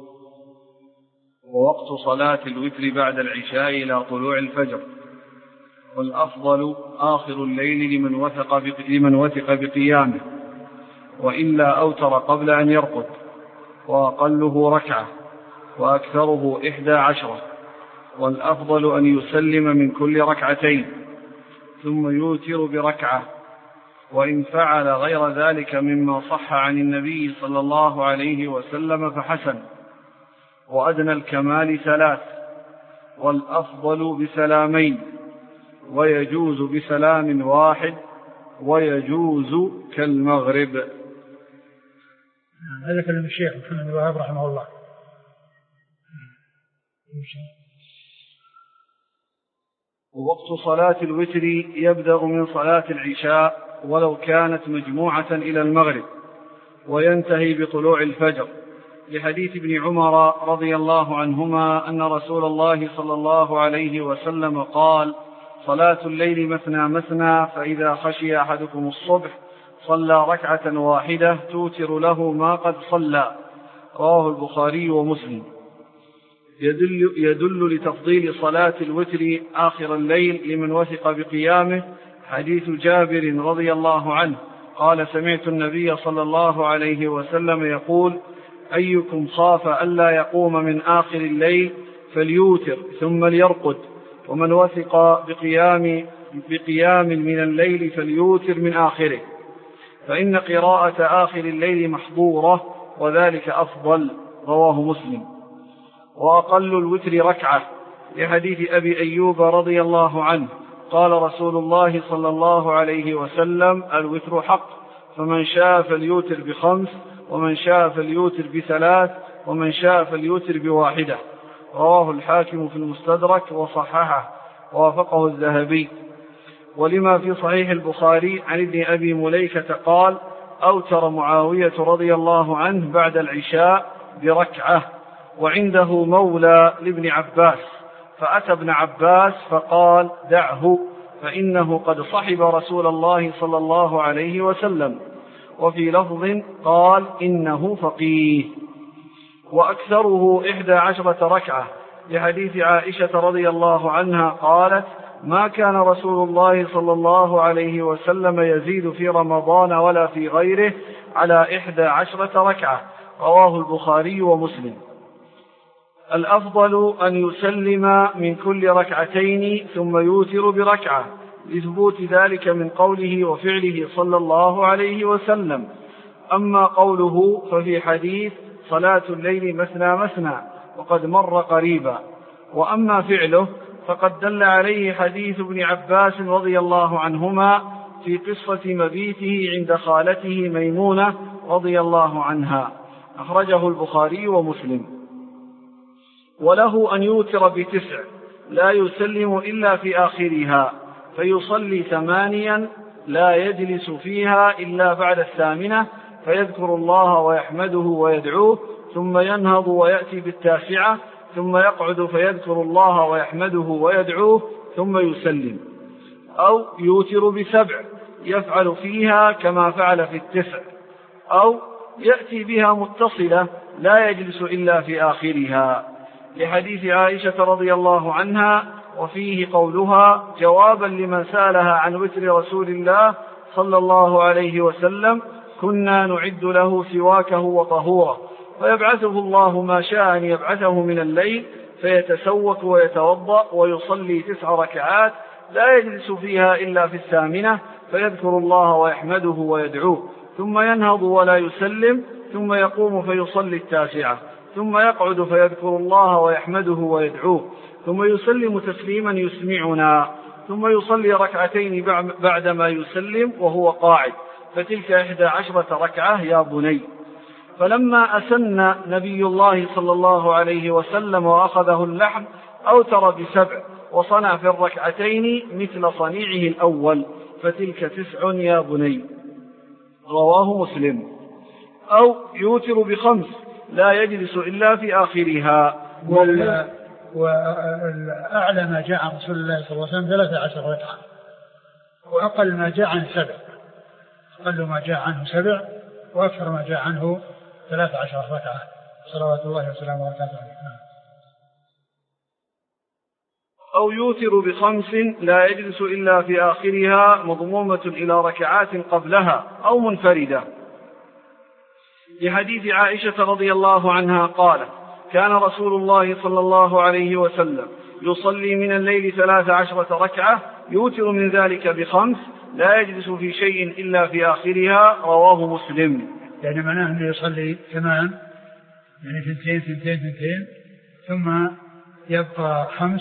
ووقت صلاة الوتر بعد العشاء إلى طلوع الفجر، والأفضل آخر الليل لمن وثق بقيامه، وإلا أوتر قبل أن يرقد، وأقله 1، وأكثره 11، والأفضل أن يسلم من كل ركعتين ثم يوتر بركعة، وإن فعل غير ذلك مما صح عن النبي صلى الله عليه وسلم فحسن، وأدنى الكمال 3، والأفضل بسلامين، ويجوز بسلام واحد، ويجوز كالمغرب. هذا كلام الشيخ محمد بن وهاب رحمه الله. ووقت صلاة الوتر يبدأ من صلاة العشاء ولو كانت مجموعة إلى المغرب، وينتهي بطلوع الفجر، لحديث ابن عمر رضي الله عنهما أن رسول الله صلى الله عليه وسلم قال: صلاة الليل مثنى مثنى، فإذا خشي أحدكم الصبح صلى ركعة واحدة توتر له ما قد صلى. رواه البخاري ومسلم. يدل لتفضيل صلاة الوتر آخر الليل لمن وثق بقيامه حديث جابر رضي الله عنه قال: سمعت النبي صلى الله عليه وسلم يقول: أيكم خاف ألا يقوم من آخر الليل فليوتر ثم ليرقد، ومن وثق بقيام من الليل فليوتر من آخره، فإن قراءة آخر الليل محظورة وذلك أفضل. رواه مسلم. وأقل الوتر ركعة، لحديث أبي أيوب رضي الله عنه قال رسول الله صلى الله عليه وسلم: الوتر حق، فمن شاء فليوتر ب5، ومن شاء فليوتر ب3، ومن شاء فليوتر ب1. رواه الحاكم في المستدرك وصححه ووافقه الذهبي. ولما في صحيح البخاري عن ابن أبي مليكة قال: أوتر معاوية رضي الله عنه بعد العشاء بركعة، وعنده مولى لابن عباس، فأتى ابن عباس فقال: دعه، فإنه قد صحب رسول الله صلى الله عليه وسلم. وفي لفظ قال: إنه فقيه. وأكثره 11 ركعة، لحديث عائشة رضي الله عنها قالت: ما كان رسول الله صلى الله عليه وسلم يزيد في رمضان ولا في غيره على 11 ركعة. رواه البخاري ومسلم. الأفضل أن يسلم من كل ركعتين ثم يوتر بركعة، لثبوت ذلك من قوله وفعله صلى الله عليه وسلم. أما قوله ففي حديث صلاة الليل مثنى مثنى وقد مر قريبا، وأما فعله فقد دل عليه حديث ابن عباس رضي الله عنهما في قصة مبيته عند خالته ميمونة رضي الله عنها، أخرجه البخاري ومسلم. وله أن يوتر ب9، لا يسلم إلا في آخرها، فيصلي 8 لا يجلس فيها إلا بعد 8، فيذكر الله ويحمده ويدعوه، ثم ينهض ويأتي ب9، ثم يقعد فيذكر الله ويحمده ويدعوه، ثم يسلم. أو يوتر ب7 يفعل فيها كما فعل في 9، أو يأتي بها متصلة لا يجلس إلا في آخرها، لحديث عائشة رضي الله عنها، وفيه قولها جوابا لمن سألها عن وتر رسول الله صلى الله عليه وسلم: كنا نعد له سواكه وطهوره، فيبعثه الله ما شاء أن يبعثه من الليل، فيتسوك ويتوضأ ويصلي 9 ركعات لا يجلس فيها إلا في 8، فيذكر الله ويحمده ويدعوه، ثم ينهض ولا يسلم، ثم يقوم فيصلي 9، ثم يقعد فيذكر الله ويحمده ويدعوه، ثم يسلم تسليما يسمعنا، ثم يصلي 2 بعدما يسلم وهو قاعد، فتلك 11 ركعة يا بني. فلما أسن نبي الله صلى الله عليه وسلم وأخذه اللحم أوتر ب7 وصنع في 2 مثل صنيعه الأول، فتلك 9 يا بني. رواه مسلم. أو يوتر ب5 لا يجلس إلا في آخرها. وأعلى ما جاء عن رسول الله صلى الله عليه وسلم 13 ركعة، وأقل ما جاء عنه 7، أقل ما جاء عنه 7، وأكثر ما جاء عنه 13 ركعة، صلوات الله وسلامه وبركاته عليه. أو يوتر ب5 لا يجلس إلا في آخرها، مضمومة إلى ركعات قبلها أو منفردة، لحديث عائشة رضي الله عنها قالت: كان رسول الله صلى الله عليه وسلم يصلي من الليل 13 ركعة يوتر من ذلك ب5 لا يجلس في شيء إلا في آخرها. رواه مسلم. يعني معناه أنه يصلي كمان يعني 2 ثم يبقى 5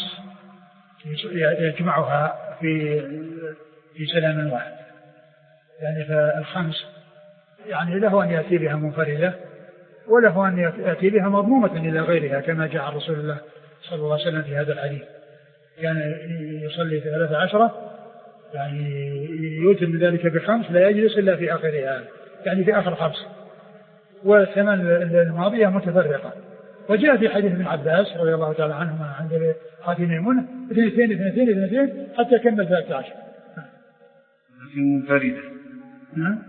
يجمعها في سلام واحد. يعني فالخمس يعني له أن يأتي بها منفردة وله أن يأتي بها مضمومة إلى غيرها كما جاء رسول الله صلى الله عليه وسلم في هذا الحديث. كان يصلي 13 يعني يوتر من ذلك ب5 لا يجلس إلا في آخرها يعني في آخر 5 والثمان الماضية متفرقة. وجاء في حديث ابن عباس رضي الله تعالى عنهما عند خاتم ميمونة 2 حتى كمل 13 منفردة. نعم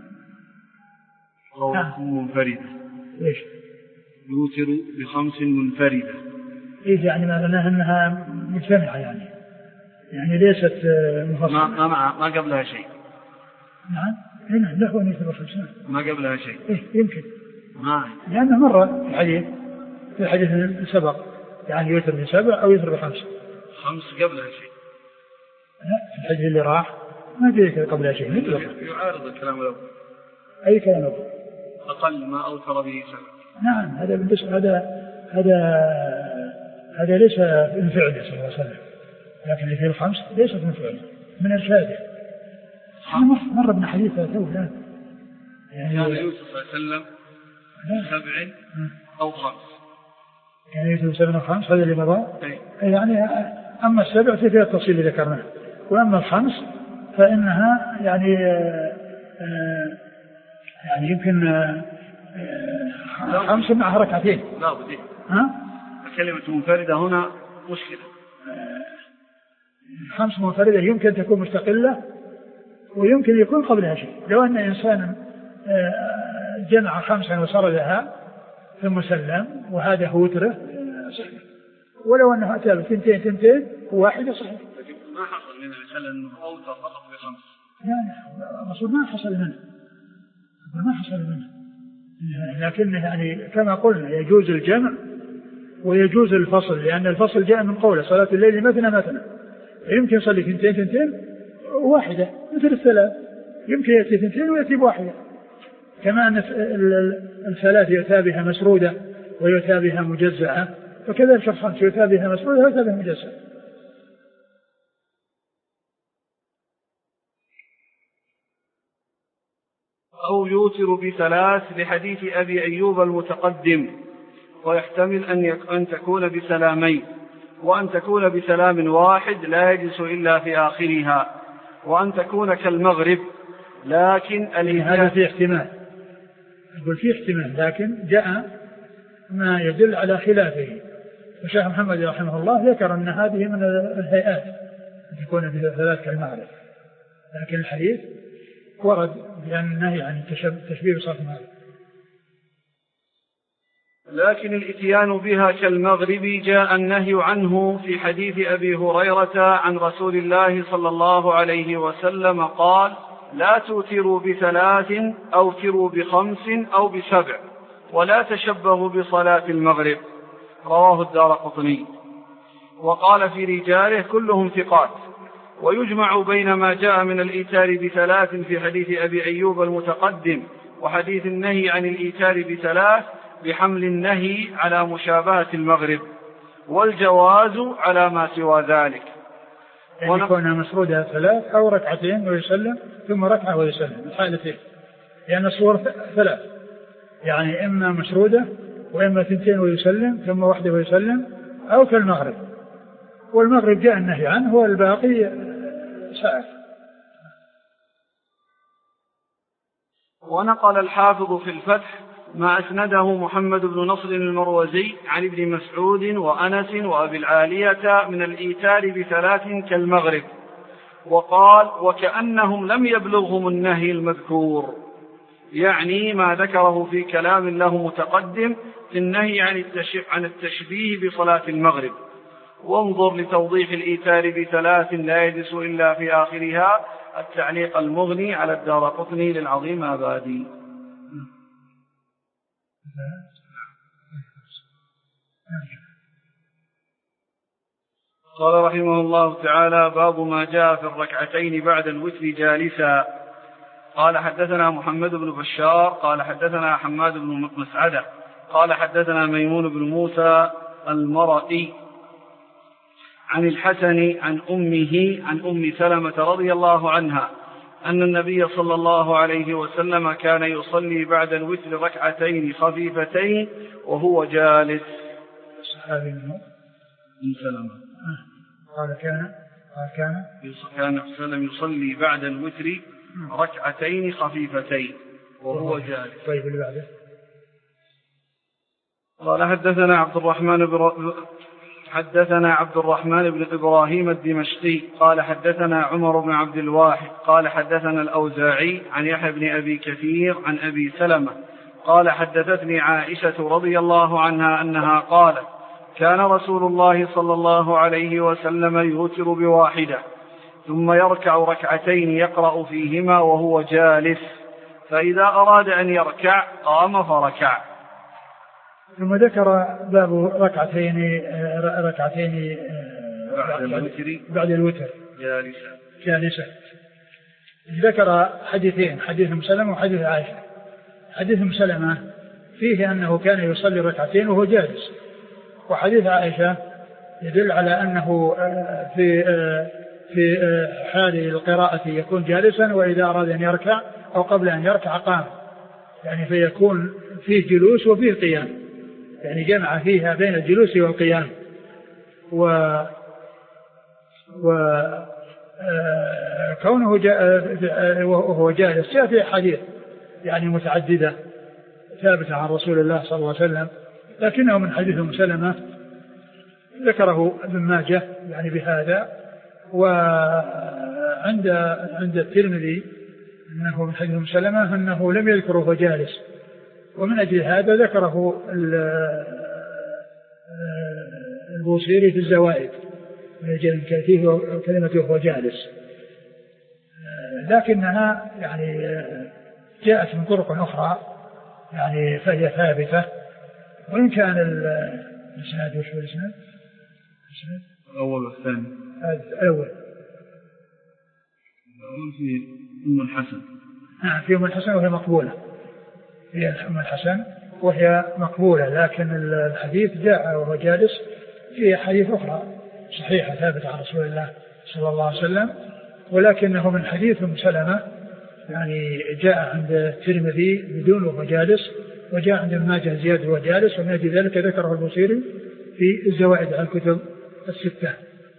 منفردة. ليش يوتر ب5 منفردة؟ إيه يعني معناها أنها مجتمعة يعني ليست مفصلة ما قبلها شيء. نعم هنا له أن يوتر ب5 ما قبلها شيء. إيه يمكن لأنه مرة في الحديث سبق يعني يوتر ب7 أو يوتر ب5 قبلها شيء. لا في الحديث اللي راح ما جاء قبلها شيء مطلقا. يعارض الكلام الأول. أي كلام الأول؟ أقل ما أوتر به 7. نعم هذا بالنسبة هذا ليس من فعله صلى الله عليه وسلم، لكن اللي فيه 5 ليست من فعله من إرشاده. مر ابن حديث لا يعني يوسف صلى الله عليه وسلم 7 أو 5 يعني يوسف 7 أو 5 هذا اللي مضى. يعني أما 7 فيها التفصيل اللي ذكرناه، وأما 5 فإنها يعني يمكن 5 مع ركعتين. لا بدي كلمة منفردة هنا مشكلة. 5 منفردة يمكن تكون مستقلة ويمكن يكون قبلها شيء. لو أن إنسان جمع 5 وسردها ثم سلم وهذا هو وتره صحيح، ولو أنه أتى ب2 وواحدة صحيح. لكن ما حصل منه مثلا أنه أوتر فقط ب5. لا الرسول ما حصل منه لكن يعني كما قلنا يجوز الجمع ويجوز الفصل، لأن الفصل جاء من قوله صلاة الليل مثنى يمكن يصلي 2 واحدة مثل الثلاث، يمكن يأتي 2 ويأتي بواحدة، كما أن الثلاث يؤتى بها مسرودة ويؤتى بها مجزأة، وكذلك الخمس يؤتى بها مسرودة ويؤتى بها مجزأة. أو يوتر ب3 لحديث أبي أيوب المتقدم، ويحتمل أن تكون ب2 وأن تكون ب3 واحد لا يجلس إلا في آخرها، وأن تكون كالمغرب. لكن هذا في احتمال، يقول في احتمال، لكن جاء ما يدل على خلافه. الشيخ محمد رحمه الله ذكر أن هذه من الهيئات أن تكون ب3 كالمغرب، لكن الحديث ورد بأن النهي عن التشبيه بصلاة المغرب. لكن الاتيان بها كالمغرب جاء النهي عنه في حديث أبي هريرة عن رسول الله صلى الله عليه وسلم قال: لا توتروا ب3 أوتروا ب5 أو ب7 ولا تشبهوا بصلاة المغرب. رواه الدارقطني. وقال في رجاله كلهم ثقات. ويجمع بين ما جاء من الإيتار ب3 في حديث أبي أيوب المتقدم وحديث النهي عن الإيتار ب3 بحمل النهي على مشابهة المغرب، والجواز على ما سوى ذلك. يعني يكون مسرودها 3 أو 2 ركعتين ويسلم ثم 1 ركعة ويسلم الحالتين، لأن الصور 3 يعني إما مسرودة وإما 2 ويسلم ثم 1 ويسلم، أو كالمغرب. والمغرب جاء النهي عنه والباقي سائر. ونقل الحافظ في الفتح ما أسنده محمد بن نصر المروزي عن ابن مسعود وأنس وأبي العالية من الإيتار ب3 كالمغرب، وقال: وكأنهم لم يبلغهم النهي المذكور، يعني ما ذكره في كلام له متقدم في النهي عن التشبيه بصلاة المغرب. وانظر لتوضيح الإيتار ب3 لا يجلس إلا في آخرها التعليق المغني على الدارقطني للعظيم آبادي. قال رحمه الله تعالى: باب ما جاء في الركعتين بعد الوتر جالسا. قال حدثنا محمد بن بشار قال حدثنا حماد بن مسعدة قال حدثنا ميمون بن موسى المرئي عن الحسن عن أمه عن أم سلمة رضي الله عنها أن النبي صلى الله عليه وسلم كان يصلي بعد الوتر ركعتين خفيفتين وهو جالس. الصحابي منه أم سلمة قال كان وسلم يصلي بعد الوتر ركعتين خفيفتين وهو جالس. طيب اللي بعده. قال حدثنا عبد الرحمن بن إبراهيم الدمشقي قال حدثنا عمر بن عبد الواحد قال حدثنا الأوزاعي عن يحيى بن أبي كثير عن أبي سلمة قال حدثتني عائشة رضي الله عنها أنها قالت: كان رسول الله صلى الله عليه وسلم يوتر بواحدة ثم يركع ركعتين يقرأ فيهما وهو جالس، فإذا أراد أن يركع قام فركع. ثم ذكر باب ركعتين بعد الوتر جالسة. ذكر حديثين: حديث ام سلمة وحديث عائشة. حديث ام سلمة فيه أنه كان يصلي ركعتين وهو جالس، وحديث عائشة يدل على أنه في حال القراءة يكون جالسا، وإذا أراد أن يركع أو قبل أن يركع قام، يعني فيكون فيه جلوس وفيه قيام، يعني جمع فيها بين الجلوس والقيام. كونه وهو جالس جاء في حديث يعني متعددة ثابتة عن رسول الله صلى الله عليه وسلم، لكنه من حديث ام سلمة ذكره ابن ماجه يعني بهذا. وعند الترمذي أنه من حديث ام سلمة أنه لم يذكره وهو جالس، ومن أجل هذا ذكره البوصيري في الزوائد من أجل كلمته وهو جالس، لكنها يعني جاءت من طرق أخرى يعني فهي ثابتة. وإن كان الإسناد وش هو الإسناد؟ الأول والثاني. الأول في أم الحسن. نعم في أم الحسن وهي مقبولة، في أم الحسن وهي مقبولة، لكن الحديث جاء وهو جالس في حديث أخرى صحيحة ثابتة عن رسول الله صلى الله عليه وسلم، ولكنه من حديث ام سلمة يعني جاء عند الترمذي بدون وهو جالس، وجاء عند ابن ماجه زيادة وهو جالس، ومن أجل ذلك ذكره البوصيري في الزوائد على الكتب الستة.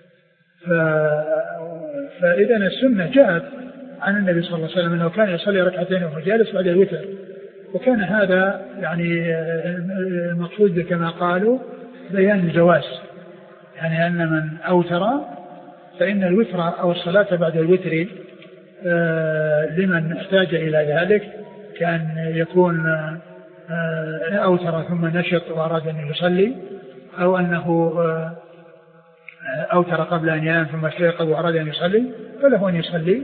فإذا السنة جاءت عن النبي صلى الله عليه وسلم أنه كان يصلي ركعتين وهو جالس بعد الوتر، وكان هذا يعني المقصود كما قالوا بيان الجواز، يعني أن من أوتر فإن الوتر أو الصلاة بعد الوتر لمن احتاج إلى ذلك، كان يكون أوتر ثم نشط وأراد أن يصلي، أو أنه أوتر قبل أن ينام ثم استيقظ وأراد أن يصلي، فله أن يصلي،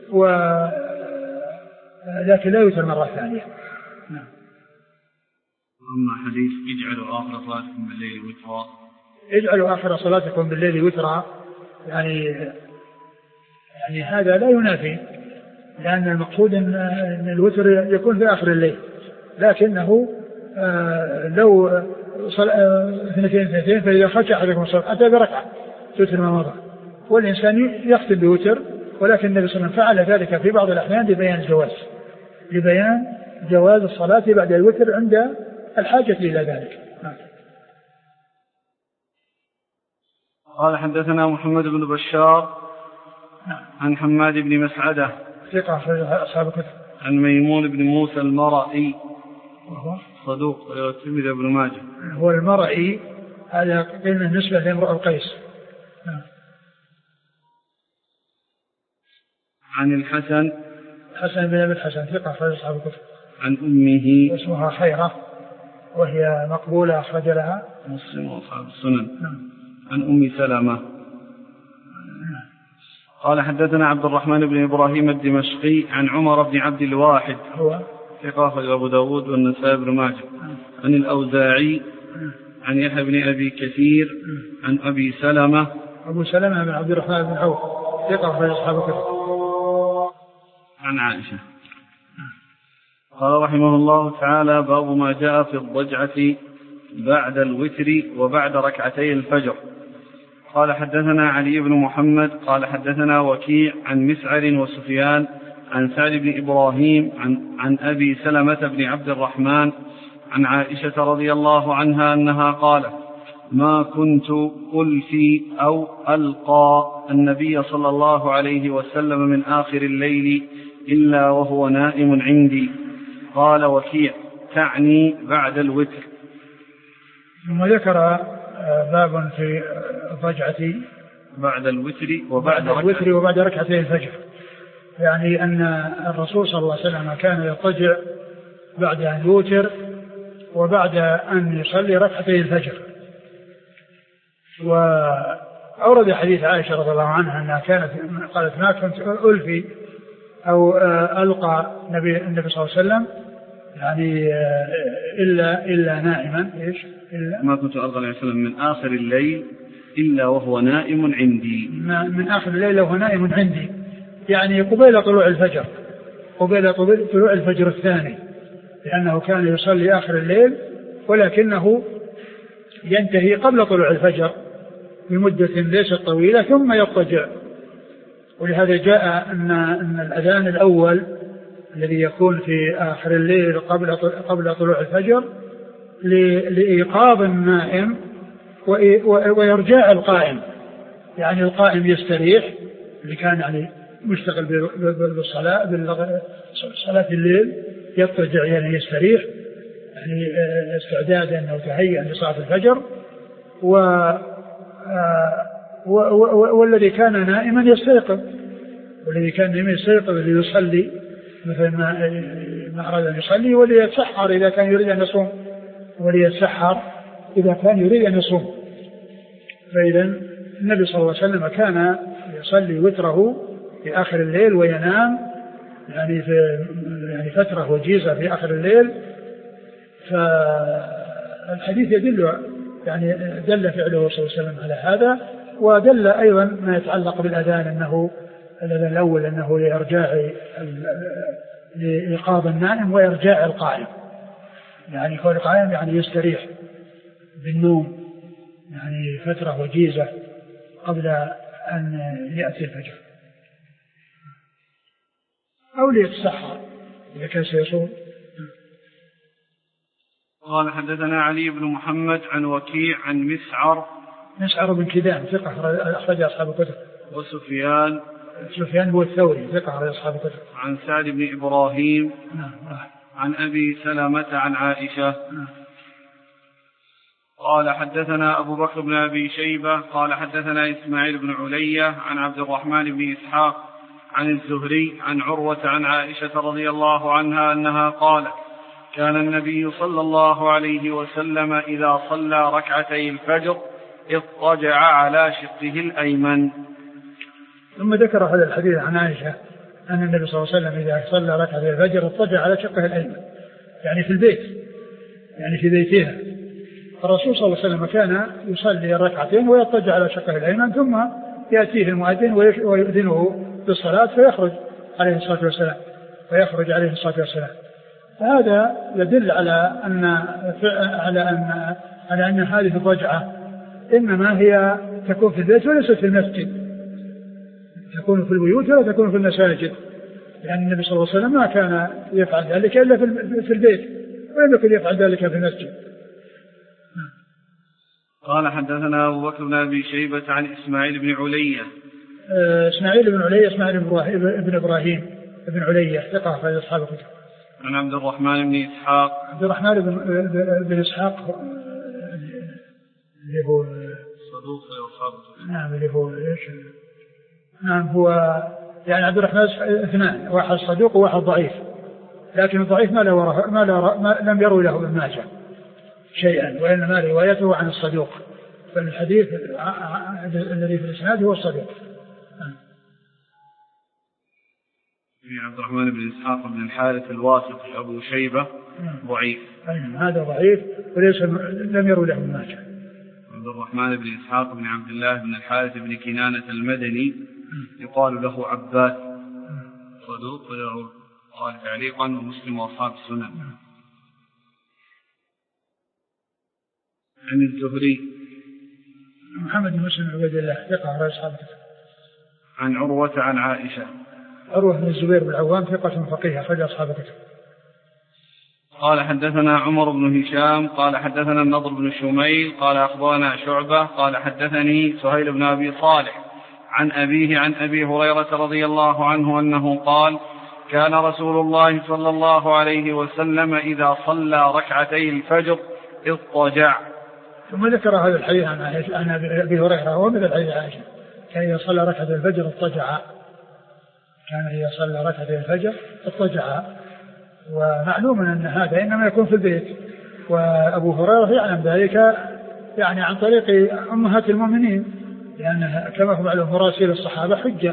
لكن لا يوتر مرة ثانية. نعم. أما حديث اجعلوا آخر صلاتكم بالليل وترا، اجعلوا آخر صلاتكم بالليل وترا، يعني هذا لا ينافي، لأن المقصود أن الوتر يكون في آخر الليل، لكنه لو اثنتين فإذا خشى أحدكم الصلاة أتى بركعة توتر ما مضى، والإنسان يختم بوتر، ولكن النبي صلى الله عليه وسلم فعل ذلك في بعض الأحيان لبيان جواز الصلاة بعد الوتر عند الحاجة إلى ذلك. قال حدثنا محمد بن بشار عن حماد بن مسعدة ثقة في أصحاب الكتب، عن ميمون بن موسى المرئي وهو صدوق الترمذي بن ماجه. هو المرئي هذا قيل نسبة لامرؤ القيس. عن الحسن بن أبي الحسن ثقة في أصحاب الكتب، عن أمه واسمها خيرة وهي مقبولة أخرج لها مسلم وأصحاب السنن. عن أم سلمة. قال حدثنا عبد الرحمن بن إبراهيم الدمشقي عن عمر بن عبد الواحد هو ثقة أبو داود والنسائي بن ماجه. عن الأوزاعي عن يحيى بن أبي كثير عن أبي سلمة أبو سلمة بن عبد الرحمن بن عوف ثقة أخرج أصحاب الكتب. عن عائشة. قال رحمه الله تعالى: باب ما جاء في الضجعة بعد الوتر وبعد ركعتي الفجر. قال حدثنا علي بن محمد قال حدثنا وكيع عن مسعر وسفيان عن سعد بن إبراهيم عن أبي سلمة بن عبد الرحمن عن عائشة رضي الله عنها أنها قالت: ما كنت ألفي أو ألقى النبي صلى الله عليه وسلم من آخر الليل إلا وهو نائم عندي. قال وكيع: تعني بعد الوتر. ثم ذكر باب في الضجعة بعد الوتر وبعد ركعتي الفجر، يعني أن الرسول صلى الله عليه وسلم كان يضطجع بعد أن يوتر وبعد أن يصلي ركعتي الفجر. وأورد حديث عائشة رضي الله عنها أنها كانت قالت: ما كنت ألفي أو ألقى النبي صلى الله عليه وسلم يعني إلا نائما. إيش؟ ما كنت ألقى النبي صلى الله عليه وسلم من آخر الليل إلا وهو نائم عندي. من آخر الليل وهو نائم عندي، يعني قبيل طلوع الفجر، قبيل طلوع الفجر الثاني، لأنه كان يصلي آخر الليل ولكنه ينتهي قبل طلوع الفجر بمدة ليست طويلة ثم يضطجع. ولهذا جاء أن الأذان الأول الذي يكون في آخر الليل قبل طلوع الفجر لإيقاظ النائم ويرجاع القائم، يعني القائم يستريح اللي كان يعني مشتغل بالصلاة الليل يضطجع يعني يستريح، يعني استعدادا أو تهيئا لصلاة الفجر، والذي كان نائما يستيقظ، ليصلي مثل ما أراد أن يصلي، وليتسحر إذا كان يريد أن يصوم، فإذا النبي صلى الله عليه وسلم كان يصلي وتره في آخر الليل وينام يعني في فترة وجيزة في آخر الليل. فالحديث يدل يعني دل فعله صلى الله عليه وسلم على هذا، ودل أيضا ما يتعلق بالأذان أنه الأذان الأول أنه لإيقاظ النائم وإرجاع القائم، يعني قول القائم يعني يستريح بالنوم يعني فترة وجيزة قبل أن يأتي الفجر، أو ليتسحر إذا كان سيصوم. قال حدثنا علي بن محمد عن وكيع عن مسعر بن كدام ثقة أخرج أصحاب الكتب. سفيان هو الثوري ثقة أخرج أصحاب الكتب. عن سعد بن إبراهيم عن أبي سلمة عن عائشة. قال حدثنا أبو بكر بن أبي شيبة قال حدثنا إسماعيل بن علية عن عبد الرحمن بن إسحاق عن الزهري عن عروة عن عائشة رضي الله عنها أنها قالت: كان النبي صلى الله عليه وسلم إذا صلى ركعتي الفجر اضطجع على شقه الأيمن. ثم ذكر هذا الحديث عن عائشة أن النبي صلى الله عليه وسلم إذا صلى ركعتي الفجر اضطجع على شقه الأيمن، يعني في البيت، يعني في بيتها. الرسول صلى الله عليه وسلم كان يصلي الركعتين ويضطجع على شقه الأيمن، ثم يأتيه المؤذن ويؤذنه بالصلاة فيخرج عليه الصلاة والسلام. فهذا يدل على أن هذه الضجعة إنما هي تكون في البيت وليست في المسجد، تكون في البيوت ولا تكون في المساجد، لأن النبي صلى الله عليه وسلم ما كان يفعل ذلك إلا في البيت، ولم يكن يفعل ذلك في المسجد. قال حدثنا أبو بكر بن أبي شيبة عن إسماعيل بن علية. إسماعيل بن إبراهيم بن علية ثقة أخرج أصحاب الكتب. عن عبد الرحمن بن إسحاق. عبد الرحمن بن إسحاق اللي هو صدوق في أصحاب الكتب. نعم اللي هو إيش؟ نعم هو يعني عبد الرحمن اثنان، واحد صدوق وواحد ضعيف، لكن الضعيف ما لم يروي له ابن ماجه شيئا، وإنما روايته عن الصدوق، فالحديث الذي في الإسناد هو الصدوق. عبد الرحمن بن إسحاق بن الحارث الواسطي أبو شيبة ضعيف. هذا ضعيف وليس لم يروي له ابن ماجه. عبد الرحمن بن إسحاق بن عبد الله بن الحارث بن كنانة المدني يقال له عباس صدوق قال تعليقا ومسلم وأصحاب السنن. عن الزهري محمد بن مسلم عبيد الله ثقة أخرج أصحاب الكتب. عن عروة عن عائشة. عروة بن الزبير بن العوام ثقة فقيه أخرج أصحاب الكتب. قال حدثنا عمر بن هشام قال حدثنا النضر بن شميل قال أخبرنا شعبة قال حدثني سهيل بن أبي صالح عن أبيه عن أبي هريرة رضي الله عنه أنه قال كان رسول الله صلى الله عليه وسلم إذا صلى ركعتي الفجر اضطجع. ثم ذكر هذا الحديث عن أبي هريرة ومثل الحديث عائشة كان إذا صلى ركعتي الفجر اضطجع. كان إذا صلى ركعتي الفجر اضطجع. ومعلوم أن هذا إنما يكون في البيت، وأبو هريرة يعلم ذلك يعني عن طريق أمهات المؤمنين، لأنها كما هو معلوم مراسيل الصحابة حجة.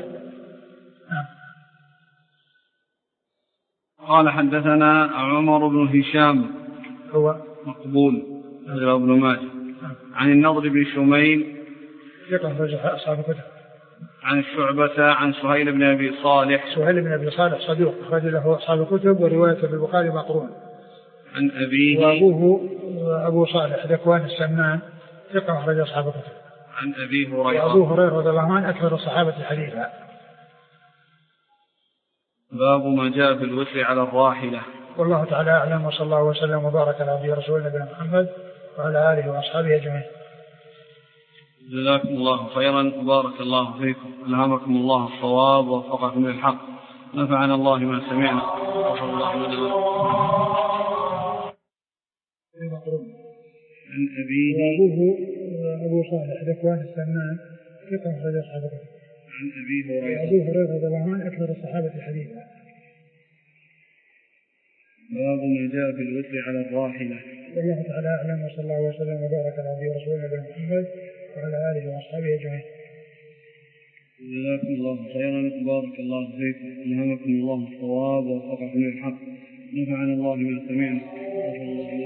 قال حدثنا عمر بن هشام هو مقبول ابن ماجه عن النضر بن شميل ثقة أصحاب الكتب. عن شعبة عن سهيل بن أبي صالح. سهيل بن أبي صالح صدوق أخرج له أصحاب الكتب ورواية في البخاري مقرون. عن أبيه وأبوه أبو صالح ذكوان السمان ثقة أخرج أصحاب الكتب. عن أبي هريرة. وأبو هريرة رضي الله عنه أكثر الصحابة حديثا. باب ما جاء في الوسع على الراحلة. والله تعالى أعلم، وصلى الله وسلم وبارك على عبده ورسوله نبينا محمد وعلى آله وأصحابه أجمعين. جزاكم الله خيرا وبارك الله فيكم، ألهمكم الله الصواب ووفقكم للحق، نفعنا الله ما سمعنا وغفر الله لنا. عن أبيه وأبوه أبو صالح ذكوان السمان ثقة أخرج أصحاب الكتب. عن أبي هريرة. أبو هريرة رضي الله عنه أكثر الصحابة حديثا. باب ما جاء في الوسع على الراحلة. والله تعالى أعلم، وصلى الله وسلم وبارك على عبده ورسوله نبينا محمد وعلى آله وأصحابه أجمعين. جزاكم الله خيرا وبارك الله فيكم، ألهمكم الله الصواب ووفقكم للحق، نفعنا الله ما سمعنا.